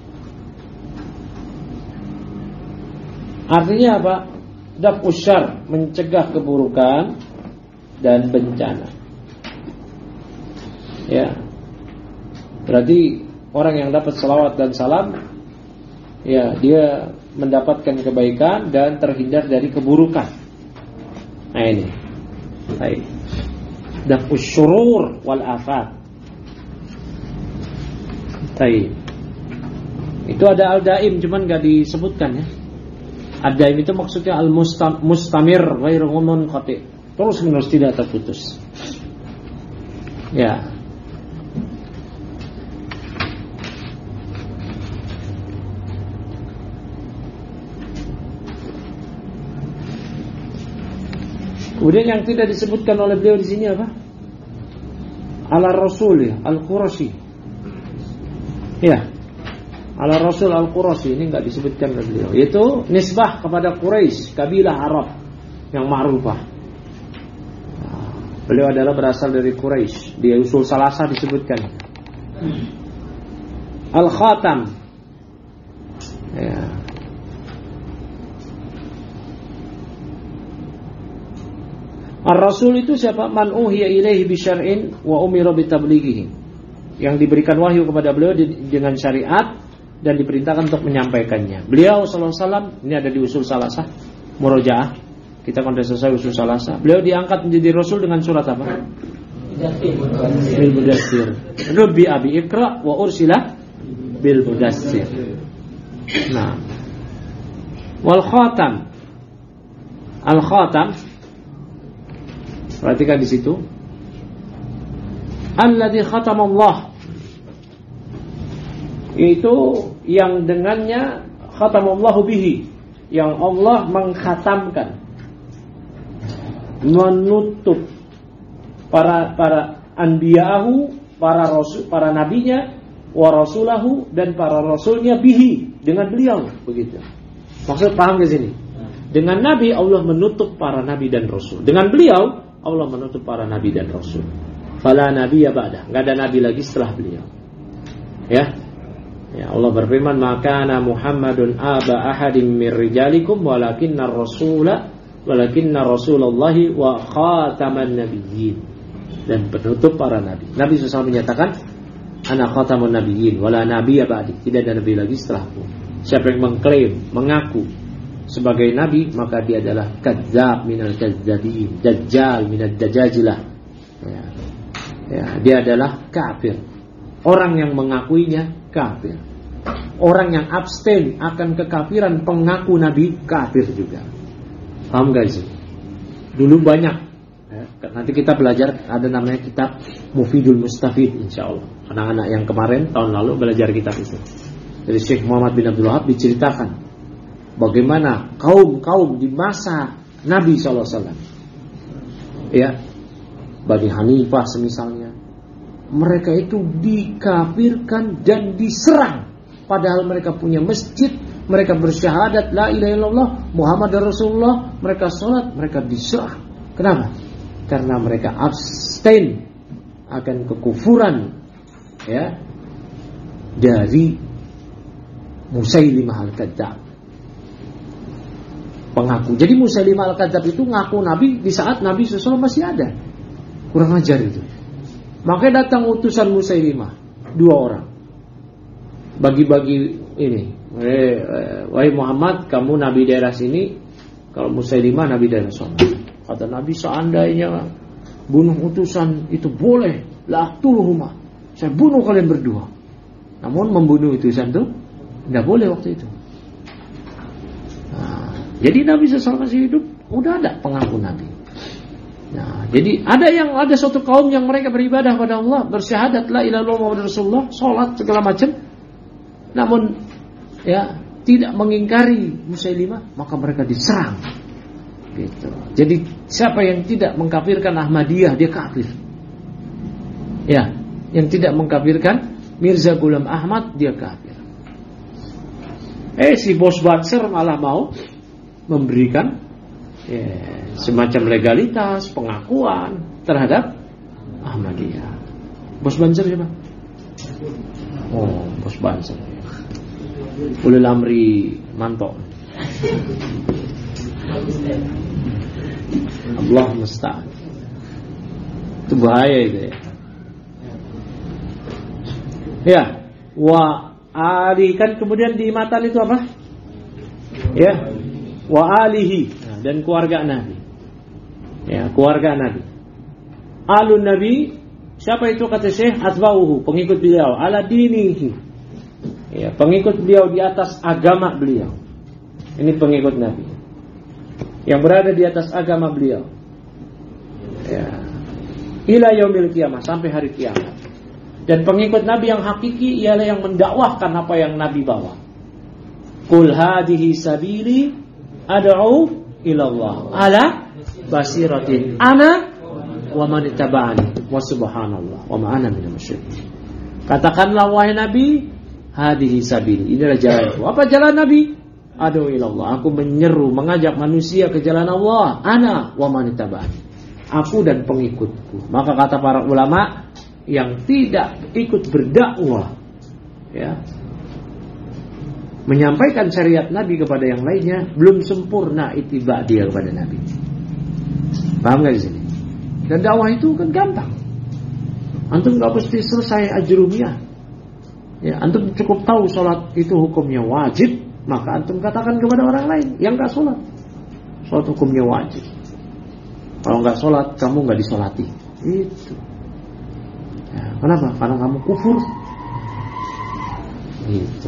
Artinya apa? Daf'us syarr, mencegah keburukan dan bencana. Ya. Berarti orang yang dapat salawat dan salam, ya, dia mendapatkan kebaikan dan terhindar dari keburukan. Nah ini, baik. Daf'us syurur wal afat. Baik. Itu ada al-daim, cuman gak disebutkan ya. Al-daim itu maksudnya al-mustamir ghairu munqati, terus menerus tidak terputus. Ya. Kemudian yang tidak disebutkan oleh beliau di sini apa? ala Rasul Al-Qurashi. Ya. Ala Rasul Al-Qurashi ini enggak disebutkan oleh beliau. Itu nisbah kepada Quraisy, kabilah Arab yang ma'rufah. Beliau adalah berasal dari Quraisy. Di usul Salasah disebutkan Al-Khatam. Ya. Ar-Rasul itu siapa? Man uhiya ilaihi bi syar'in wa umira bi tablighihi. Yang diberikan wahyu kepada beliau dengan syariat dan diperintahkan untuk menyampaikannya. Beliau sallallahu alaihi wasallam, ini ada di usul Salasah, murojaah. Kita kan sudah selesai usul Salasah. Beliau diangkat menjadi Rasul dengan surat apa? Bil Mudassir. Rabbi abi Iqra wa ursila bil Mudassir. Nah. Wal Khatam. Al Khatam. Perhatikan di situ. Alladzi khatamallah. Itu yang dengannya khatamallahu bihi, yang Allah mengkhatamkan, menutup para para anbiya'ahu, para rasul, para nabinya, wa rasulahu, dan para rasulnya bihi, dengan beliau, begitu. Maksud paham ke sini? Dengan nabi Allah menutup para nabi dan rasul. Dengan beliau Allah menutup para nabi dan rasul. Fala nabiyya ba'da, enggak ada nabi lagi setelah beliau. Ya. Ya, Allah berfirman, "Maka ana Muhammadun aba ahadin mir rijalikum walakinnar rasula walakinna rasulullahi wa khataman nabiyyin." Dan penutup para nabi. Nabi shallallahu alaihi wasallam menyatakan, "Ana khatamun nabiyyin wala nabiyya ba'di." Tidak ada nabi lagi setelahku. Siapa yang mengklaim, mengaku sebagai nabi, maka dia adalah kadzdzab minal kadzdzabin, dajjal minad dajajilah. Ya. Ya, dia adalah kafir. Orang yang mengakuinya kafir. Orang yang abstain akan kekafiran pengaku nabi kafir juga. Paham guys? Dulu banyak ya, nanti kita belajar, ada namanya kitab Mufidul Mustafid, insyaallah. Anak-anak yang kemarin tahun lalu belajar kitab itu dari Syekh Muhammad bin Abdul Wahab, diceritakan bagaimana kaum-kaum di masa Nabi shallallahu alaihi wasallam, ya, Bani Hanifah semisalnya, mereka itu dikafirkan dan diserang, padahal mereka punya masjid, mereka bersyahadat la ilaha illallah Muhammad Rasulullah, mereka sholat, mereka diserang. Kenapa? Karena mereka abstain akan kekufuran, ya, dari Musailimah al-Kadzdzab, pengaku. Jadi Musailimah al-Kadzdzab itu ngaku nabi di saat Nabi shallallahu alaihi wasallam masih ada. Kurang ajar itu. Makanya datang utusan Musailimah, dua orang, bagi-bagi ini, wahai Muhammad, kamu nabi daerah sini, kalau Musailimah nabi daerah sana. Kata Nabi, seandainya bunuh utusan itu boleh, la aqtuluhuma, saya bunuh kalian berdua. Namun membunuh utusan itu tidak boleh waktu itu. Nah, jadi Nabi shallallahu alaihi wasallam masih hidup, udah ada pengaku nabi. Nah, jadi ada yang ada suatu kaum yang mereka beribadah pada Allah, bersyahadat la ilaha illallah Muhammadur Rasulullah, salat segala macam, namun ya tidak mengingkari Musailimah, maka mereka diserang. Gitu. Jadi siapa yang tidak mengkafirkan Ahmadiyah, dia kafir. Ya, yang tidak mengkafirkan Mirza Ghulam Ahmad, dia kafir. Eh si bos Banser malah mau memberikan ya, semacam legalitas, pengakuan terhadap Ahmadiyah. Bos Banser siapa? Oh, Bos Banser. Ulil Amri Manto. Allah musta'an. Itu bahaya itu ya. Ya, wa ali, kan kemudian di matan itu apa? Ya, wa alihi, nah, dan keluarga Nabi. Ya, keluarga Nabi. Alun Nabi, siapa itu kata Syekh? Atba'uhu, pengikut beliau, ala dinihi. Ya, pengikut beliau di atas agama beliau. Ini pengikut Nabi yang berada di atas agama beliau. Ya. Ila yaumil qiyamah, sampai hari kiamat. Dan pengikut Nabi yang hakiki ialah yang mendakwahkan apa yang Nabi bawa. Qul hadhihi sabili ad'u ila Allah ala basiratin ana wa man ittaba'ani. wa subhanallah wa ma ana minal musyrikin. Katakanlah wahai Nabi, hadihi sabili, inilah jalanku. Apa jalan Nabi? Adu ilallah, aku menyeru, mengajak manusia ke jalan Allah. Ana wa man ittaba'ani, aku dan pengikutku. Maka kata para ulama, yang tidak ikut berdakwah, ya, menyampaikan syariat Nabi kepada yang lainnya, belum sempurna ittiba dia kepada Nabi. Paham gak di sini? Dan dakwah itu kan gampang. Antum gak mesti selesai ajrumiyah. Ya, antum cukup tahu sholat itu hukumnya wajib, maka antum katakan kepada orang lain yang gak sholat, sholat hukumnya wajib. Kalau gak sholat, kamu gak disolati. Itu. Ya, kenapa? Karena kamu kufur. Itu.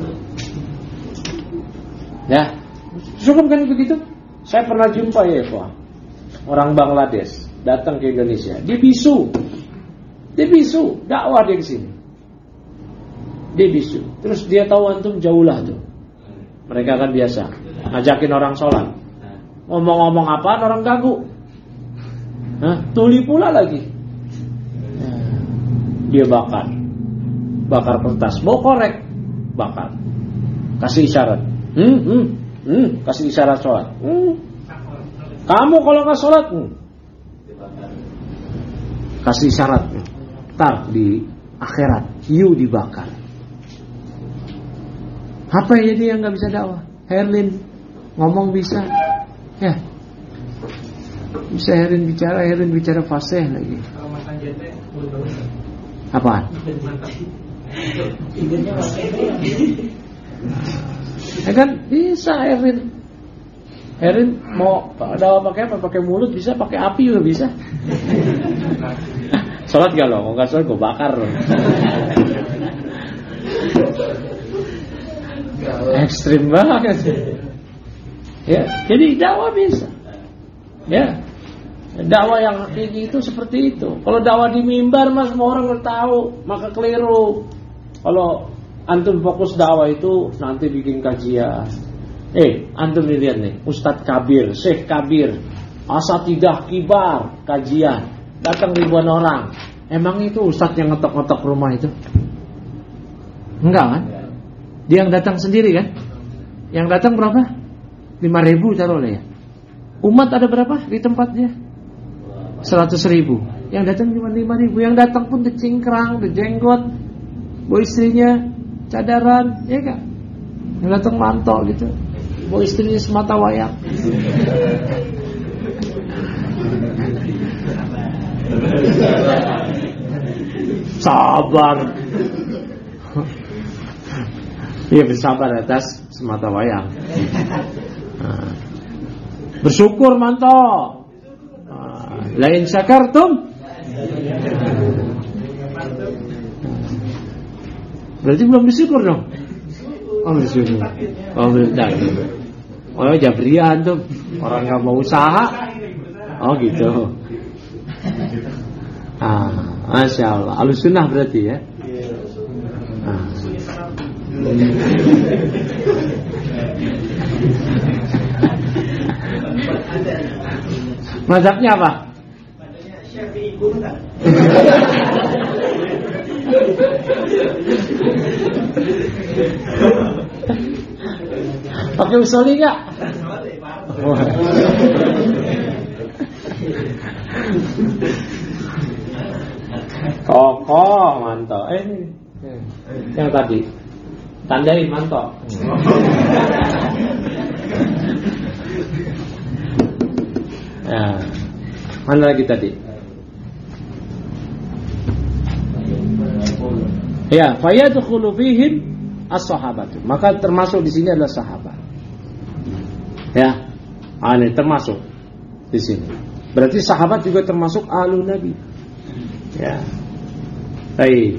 Ya, cukup kan begitu? Saya pernah jumpa ya, Pak, orang Bangladesh datang ke Indonesia, dia bisu, dia bisu, dakwah dia ke sini, dia bisu. Terus dia tahu antum jauhlah tuh, mereka kan biasa ngajakin orang sholat, ngomong-ngomong apa orang ganggu, nah, tuli pula lagi, dia bakar, bakar kertas, bawa korek, bakar, kasih isyarat, hmm, hmm, hmm, kasih isyarat sholat, hmm. Kamu kalau nggak sholat, hmm, kasih isyarat, tar di akhirat, you dibakar. Apa ya dia yang nggak bisa dakwah? Herlin ngomong bisa, ya, bisa Herlin bicara, Herlin bicara fasih lagi. Apaan? Ya kan bisa Herlin. Herlin mau dakwah pakai apa? Pakai mulut bisa, pakai api juga bisa. Sholat gak lo? Kalau nggak sholat gue bakar. Ekstrim banget. Ya, jadi dakwah bisa. Ya, dakwah yang hakiki itu seperti itu. Kalau dakwah di mimbar mas, semua orang udah tahu, maka keliru. Kalau antum fokus dakwah itu nanti bikin kajian. Eh, antum lihat nih, Ustadz Kabir, Syekh Kabir, asatidah kibar, kajian, datang ribuan orang. Emang itu Ustadz yang ngetok-ngetok rumah itu? Enggak kan? Dia yang datang sendiri kan? Yang datang berapa? Lima ribu taruhlah ya. Umat ada berapa di tempatnya? Seratus ribu. Yang datang cuma lima ribu. Yang datang pun dicingkrang, dijenggot, bawa istrinya cadaran, ya kan? Yang datang mantok gitu, bawa istrinya semata wayang. Sabar. Iya, bersabar atas semata wayang. Nah, bersyukur mantok. Nah, lain syakartum. Berarti belum bersyukur dong. Oh bersyukur. Oh benar. Oh Jabriyah tuh orang nggak mau usaha. Oh gitu. Ah, masya Allah. Ahlussunnah berarti ya. Ah. Mazhabnya apa? Syafi'i guna. Pakai usuli enggak? Kokoh, mantap. Eh, yang tadi tandain mantap. Ya, mana lagi tadi? Ya, fayadkhulu fihim as-sahabatu. Maka termasuk di sini adalah sahabat. Ya, ini termasuk di sini. Berarti sahabat juga termasuk ahlu Nabi. Ya. Baik.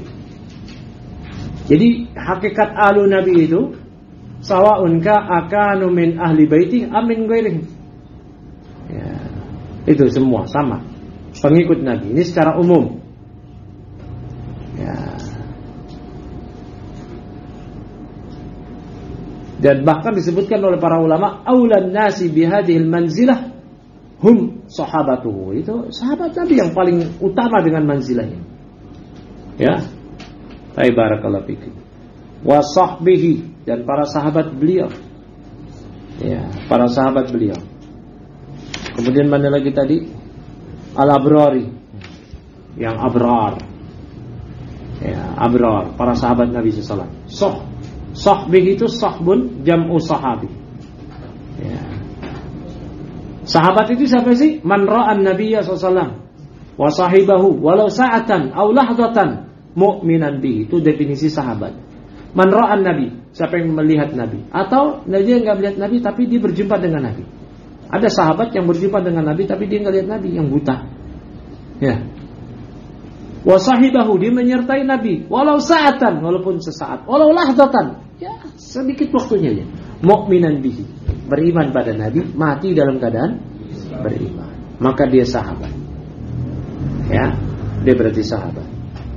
Jadi hakikat ahlu Nabi itu sawaun ka akanu min ahli baiti amin ghairihi. Ya. Itu semua sama. Pengikut Nabi ini secara umum. Ya. Dan bahkan disebutkan oleh para ulama aulan nasi bihadhil manzilah hum sahabatuhu, itu sahabat Nabi yang paling utama dengan manzilahnya. Ya. Baik, barakallahu fikum. Wa sahbihi, dan para sahabat beliau. Ya, para sahabat beliau. Kemudian mana lagi tadi? Al-abrari, yang abrar. Ya, abrar, para sahabat Nabi sallallahu alaihi wasallam. Sah, sahbihi itu sahbun jam'u sahabi. Ya. Sahabat itu siapa sih? Man ra'an Nabiyya sallallahu alaihi wasallam wa sahibahu walau sa'atan aw lahdatan mu'minan bihi. Itu definisi sahabat. Man ra'an Nabi, siapa yang melihat Nabi, atau dia enggak melihat Nabi tapi dia berjumpa dengan Nabi. Ada sahabat yang berjumpa dengan Nabi tapi dia enggak lihat Nabi, yang buta. Ya. Wa sahibahu, dia menyertai Nabi walau sa'atan, walaupun sesaat, walau lahdatan, ya sedikit waktunya aja. Mu'minan bihi, beriman pada Nabi, mati dalam keadaan beriman, maka dia sahabat. Ya, dia berarti sahabat.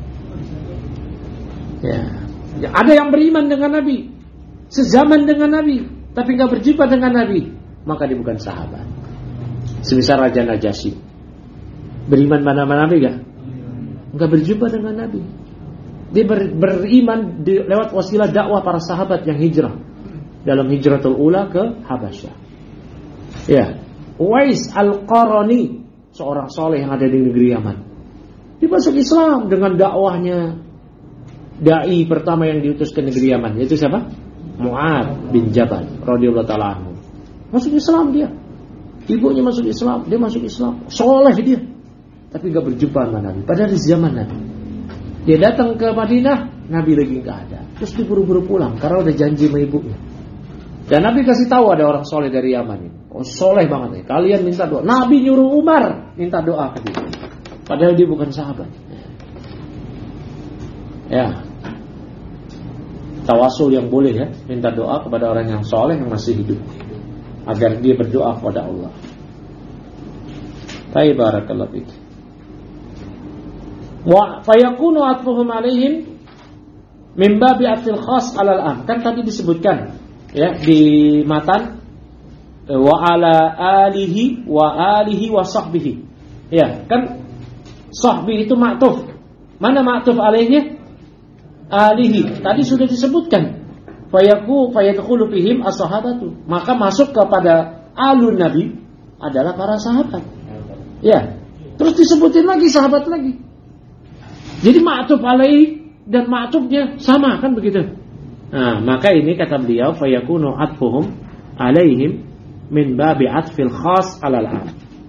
Ya. Ya, ada yang beriman dengan Nabi, sezaman dengan Nabi, tapi enggak berjumpa dengan Nabi, maka dia bukan sahabat. Semisal Raja Najasyi, beriman mana-mana Nabi enggak? Enggak berjumpa dengan Nabi. Dia ber, beriman di, lewat wasilah dakwah para sahabat yang hijrah dalam hijratul ula ke Habasyah. Ya, Uwais Al-Qarani, seorang soleh yang ada di negeri Yaman, dia masuk Islam dengan dakwahnya. Dai pertama yang diutus ke negeri Yaman, yaitu siapa? Mu'adz bin Jabal radhiyallahu taala anhu. Masuk Islam dia. Ibunya masuk Islam, dia masuk Islam. Soleh dia. Tapi enggak berjumpa dengan Nabi. Padahal di zaman Nabi. Dia datang ke Madinah, Nabi lagi enggak ada. Terus dia buru-buru pulang karena udah janji sama ibunya. Dan Nabi kasih tahu ada orang soleh dari Yaman ini. Oh, soleh banget nih. Kalian minta doa. Nabi nyuruh Umar minta doa ke dia. Padahal dia bukan sahabat. Ya. Tawasul yang boleh ya, minta doa kepada orang yang soleh yang masih hidup agar dia berdoa kepada Allah. Baik, barakallahu fiik. Wa fayakunu atfuhum alaihim min babi atfil khas alal am. Kan tadi disebutkan ya di matan wa ala alihi wa alihi wa sahbihi. Ya, kan sahbi itu ma'tuf. Mana ma'tuf alaihnya? Alihi. Tadi sudah disebutkan. Fayaku fayadkhulu fihim as-sahabatu. Maka masuk kepada alun Nabi adalah para sahabat. Ya. Terus disebutin lagi sahabat lagi. Jadi ma'tuf alaihi dan ma'tufnya sama kan begitu. Nah, maka ini kata beliau fayakunu atfuhum alaihim min babi atfil khas alal am.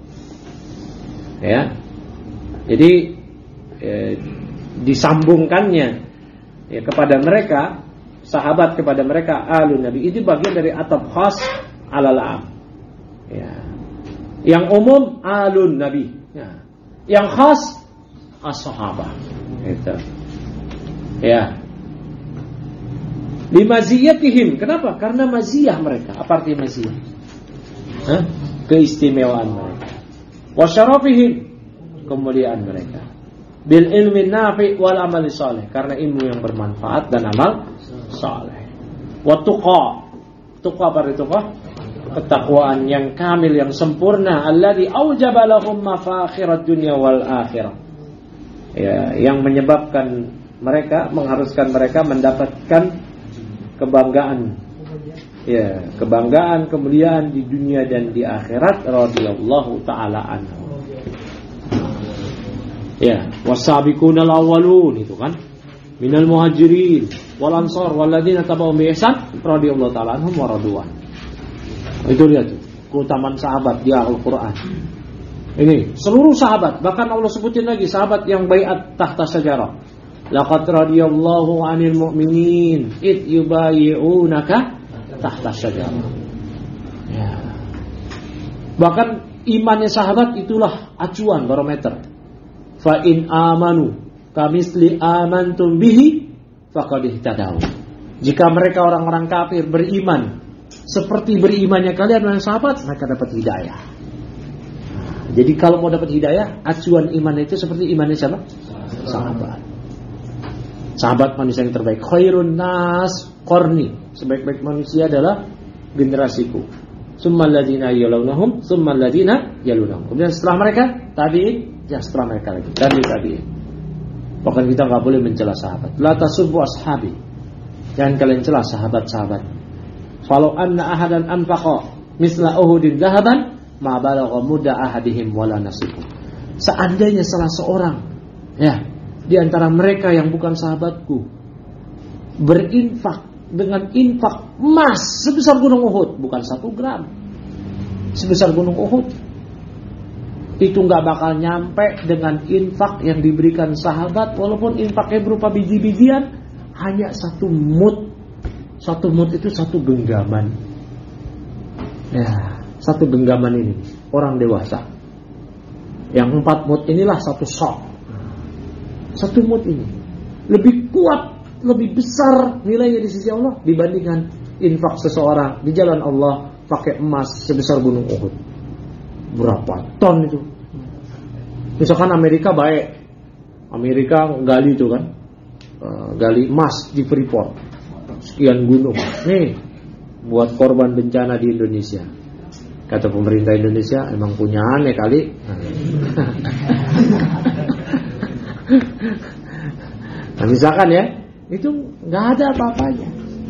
Ya. Jadi eh, disambungkannya ya kepada mereka, sahabat kepada mereka alun Nabi, itu bagian dari ataf khas alal am. Ya. Yang umum alun Nabi. Ya. Yang khas as-sahabah. Itu. Ya. Limaziyatihim. Kenapa? Karena maziyah mereka. Apa arti maziyah? Hah? Keistimewaan mereka. Wa syarafihim, kemuliaan mereka. Bil ilmi nafi' wal amali saleh, karena ilmu yang bermanfaat dan amal saleh. Wa tuqa. Tuqa apa itu? Ketakwaan yang kamil, yang sempurna. Alladzi aujaba lahum mafakhirat dunya wal akhirah. Ya, yang menyebabkan mereka, mengharuskan mereka mendapatkan kebanggaan, ya, kebanggaan, kemuliaan di dunia dan di akhirat. Radhiyallahu taala anhu. Ya, wasabiqunal awwalun, itu kan, minal muhajirin wal ansar walladzina tabauhum bi ihsan radhiyallahu taala anhum wa radwan. Itu lihat keutamaan sahabat di Al-Qur'an. Ini seluruh sahabat, bahkan Allah sebutin lagi sahabat yang baiat tahta syajarah. Laqad radiyallahu 'anil mu'minin id yubayyi'unaka tahta syajarah. Ya. Bahkan imannya sahabat itulah acuan barometer. Fa in amanu kamisli amantum bihi faqad ihtadaw. Jika mereka orang-orang kafir beriman seperti berimannya kalian dengan sahabat, mereka dapat hidayah. Jadi kalau mau dapat hidayah, acuan iman itu seperti imannya siapa? Sahabat. Sahabat manusia yang terbaik. Khairun nas qarni. Sebaik-baik manusia adalah generasiku. summal ladzina yalunhum, summal ladzina yalunhum. Kemudian setelah mereka tabi'in, ya setelah mereka lagi tabi'in tabi'in. Bahkan kita enggak boleh mencela sahabat. La tasubbu ashabi. Jangan kalian cela sahabat-sahabat. Falau anna ahadan anfaqa misla uhudin dhahaban ma balagha mudda ahadihim wala nasifu. Seandainya salah seorang ya di antara mereka yang bukan sahabatku berinfak dengan infak emas sebesar gunung Uhud, bukan satu gram, sebesar gunung Uhud, itu nggak bakal nyampe dengan infak yang diberikan sahabat, walaupun infaknya berupa biji-bijian, hanya satu mud. Satu mud itu satu genggaman. Ya, satu genggaman ini orang dewasa. Yang empat mud inilah satu sok. Satu mud ini lebih kuat, lebih besar nilainya di sisi Allah dibandingkan infak seseorang di jalan Allah pakai emas sebesar gunung Uhud. Berapa ton itu? Misalkan Amerika baik, Amerika gali itu kan, uh, gali emas di Freeport, sekian gunung. Nih buat korban bencana di Indonesia. Kata pemerintah Indonesia emang punya aneh kali. Nah, misalkan ya, itu nggak ada apa-apanya.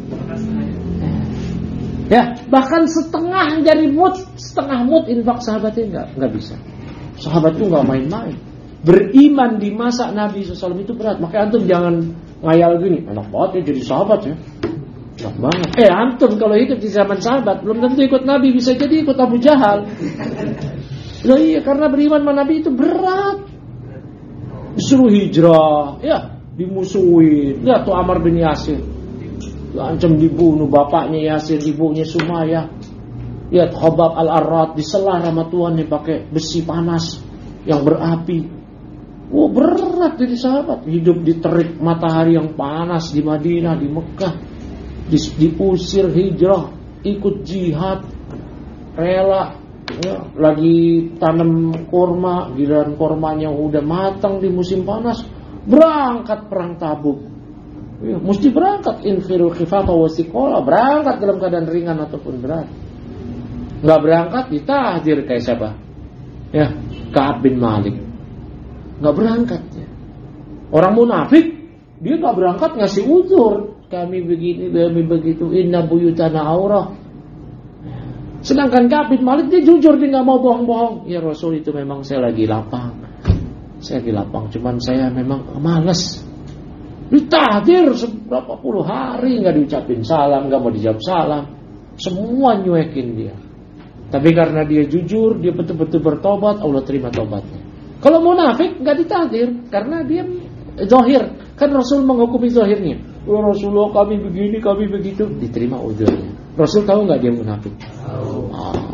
Ya, bahkan setengah dari mud, setengah mud infak sahabatnya nggak nggak bisa. Sahabat itu nggak main-main. Beriman di masa Nabi shallallahu alaihi wasallam itu berat. Makanya antum jangan ngayal gini, enak banget ya jadi sahabat ya. Enak banget. Eh antum kalau hidup di zaman sahabat belum tentu ikut Nabi, bisa jadi ikut Abu Jahal. Loh iya, karena beriman sama Nabi itu berat. Disuruh hijrah, ya dimusuhin. Lihat tuh Ammar bin Yasir, ancam dibunuh bapaknya Yasir, ibunya Sumayyah. Lihat Khabbab al-Arrat diselah sama tuannya pakai besi panas yang berapi. Wah, berat jadi sahabat. Hidup di terik matahari yang panas di Madinah, di Mekah, diusir hijrah, ikut jihad, rela. Ya, lagi tanam korma, giliran kormanya udah matang di musim panas, berangkat perang Tabuk. Ya, mesti berangkat infiru khifafah wasiqola, berangkat dalam keadaan ringan ataupun berat. Nggak berangkat ditahdir kayak siapa? Ya, Ka'ab bin Malik. Nggak berangkat ya. Orang munafik dia nggak berangkat ngasih uzur, kami begini, kami begitu, inna buyutana aurah. Sedangkan Ka'ab bin Malik dia jujur, dia nggak mau bohong-bohong. Ya Rasul, itu memang saya lagi lapang. Saya lagi lapang, cuman saya memang malas. Ditahdir seberapa puluh hari nggak diucapin salam, nggak mau dijawab salam. Semua nyuekin dia. Tapi karena dia jujur, dia betul-betul bertobat, Allah terima tobatnya. Kalau munafik nggak ditahdir karena dia zahir. Kan Rasul menghukumi zahirnya. Ya Rasulullah, kami begini, kami begitu, diterima uzurnya. Rasul tahu nggak dia munafik? Tahu. Oh.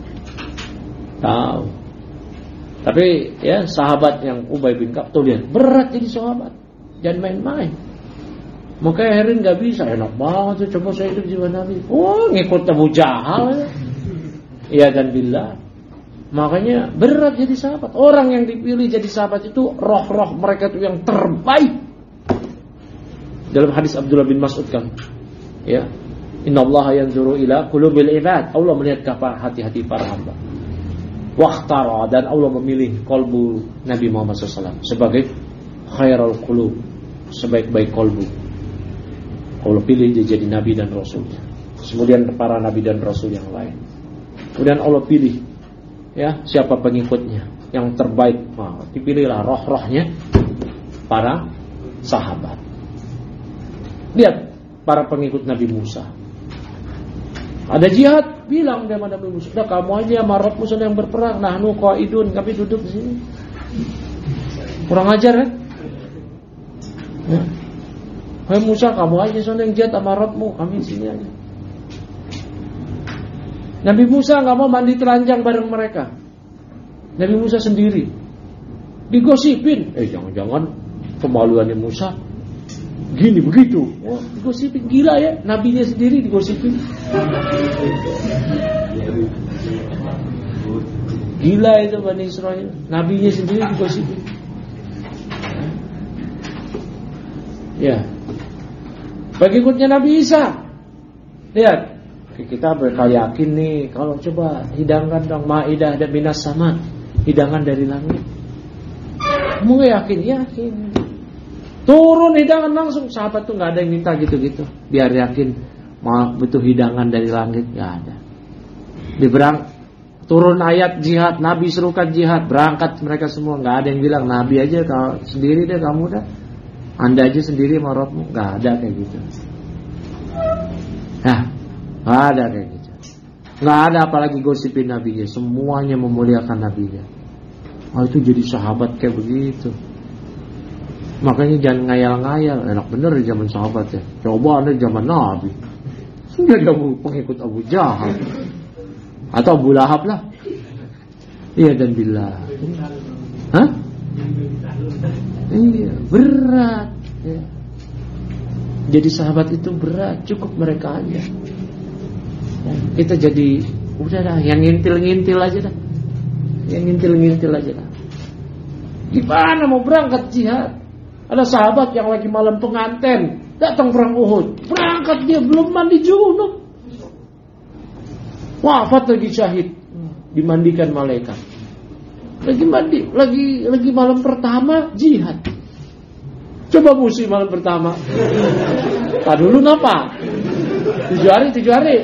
Tahu. Tapi ya sahabat yang Ubay bin Ka'ab tuh lihat berat jadi sahabat, jangan main-main. Makanya Herin nggak bisa, enak banget tuh, coba saya hidup jiwa Nabi. Oh, ngikut Abu Jahal. Iya dan billah. Makanya berat jadi sahabat. Orang yang dipilih jadi sahabat itu roh-roh mereka itu yang terbaik. Dalam hadis Abdullah bin Mas'ud kan, ya, innallaha yanzuru ila qulubil ibad. Allah melihat ke hati-hati para hamba. Waqtara, dan Allah memilih kolbu Nabi Muhammad shallallahu alaihi wasallam sebagai khairul qulub, sebaik-baik kolbu. Allah pilih dia jadi Nabi dan Rasulnya. Kemudian para Nabi dan Rasul yang lain. Kemudian Allah pilih, ya, siapa pengikutnya yang terbaik. Nah, dipilihlah roh-rohnya para sahabat. Lihat para pengikut Nabi Musa. Ada jihad, bilang dia sama Nabi Musa, "Udah kamu aja sama Rabb Musa yang berperang, nahnu qaidun, kami duduk di sini." Kurang ajar kan? Ya. Hai Musa, kamu aja sana yang jihad sama Rabbmu, kami di sini aja. Nabi Musa enggak mau mandi telanjang bareng mereka. Nabi Musa sendiri. Digosipin, eh jangan-jangan kemaluannya Musa gini begitu. Oh, digosipin, gila ya, nabinya sendiri digosipin. Gila itu Bani Israel, nabinya sendiri digosipin. Ya. Pengikutnya Nabi Isa. Lihat, Kita bakal yakin nih, kalau coba hidangkan dong Maidah dan minas sama, hidangan dari langit. Kamu gak yakin? Yakin. Turun hidangan langsung. Sahabat tuh gak ada yang minta gitu-gitu, biar yakin mau butuh hidangan dari langit, gak ada. Diberang turun ayat jihad, Nabi serukan jihad, berangkat mereka semua. Gak ada yang bilang Nabi aja kalau sendiri deh kamu dah, Anda aja sendiri sama Rabbmu. Gak ada kayak gitu. Nah, gak ada kayak gitu. Gak ada apalagi gosipin Nabinya. Semuanya memuliakan Nabinya. Oh, itu jadi sahabat kayak begitu. Makanya jangan ngayal-ngayal. Enak bener di zaman sahabat ya. Coba Anda zaman Nabi, jadi Abu, pengikut Abu Jahal atau Abu Lahab lah. Iya dan billah. Hah? Iya, berat ya. Jadi sahabat itu berat. Cukup mereka aja. Kita jadi udah dah, yang ngintil-ngintil aja dah. Yang ngintil-ngintil aja dah. Gimana mau berangkat jihad? Ada sahabat yang lagi malam pengantin datang perang Uhud. Berangkat dia belum mandi junub. Wafat lagi syahid. Dimandikan malaikat. Lagi mandi, lagi lagi malam pertama jihad. Coba musim malam pertama. Tak dulu napa? Tujuh hari, tujuh hari.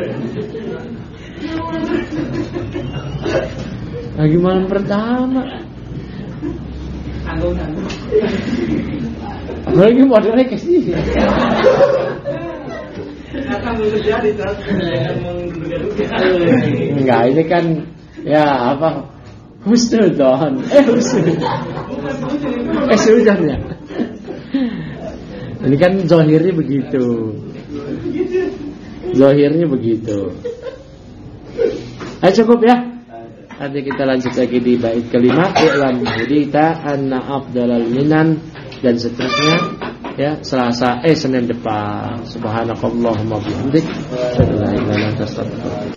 Lagi malam pertama. Lagi modelnya kayak sih. Enggak, ini kan ya apa? Husnudon. Eh husnudon. Eh sudah ya. Ini kan zahirnya begitu. Zahirnya begitu. Ayo cukup ya. Nanti kita lanjut lagi di bait kelima. I'lam hudita anna afdalal minan dan seterusnya ya. Selasa eh Senin depan. Subhanakallahumma bihamdik. Asyhadu an la ilaha illa anta astaghfiruka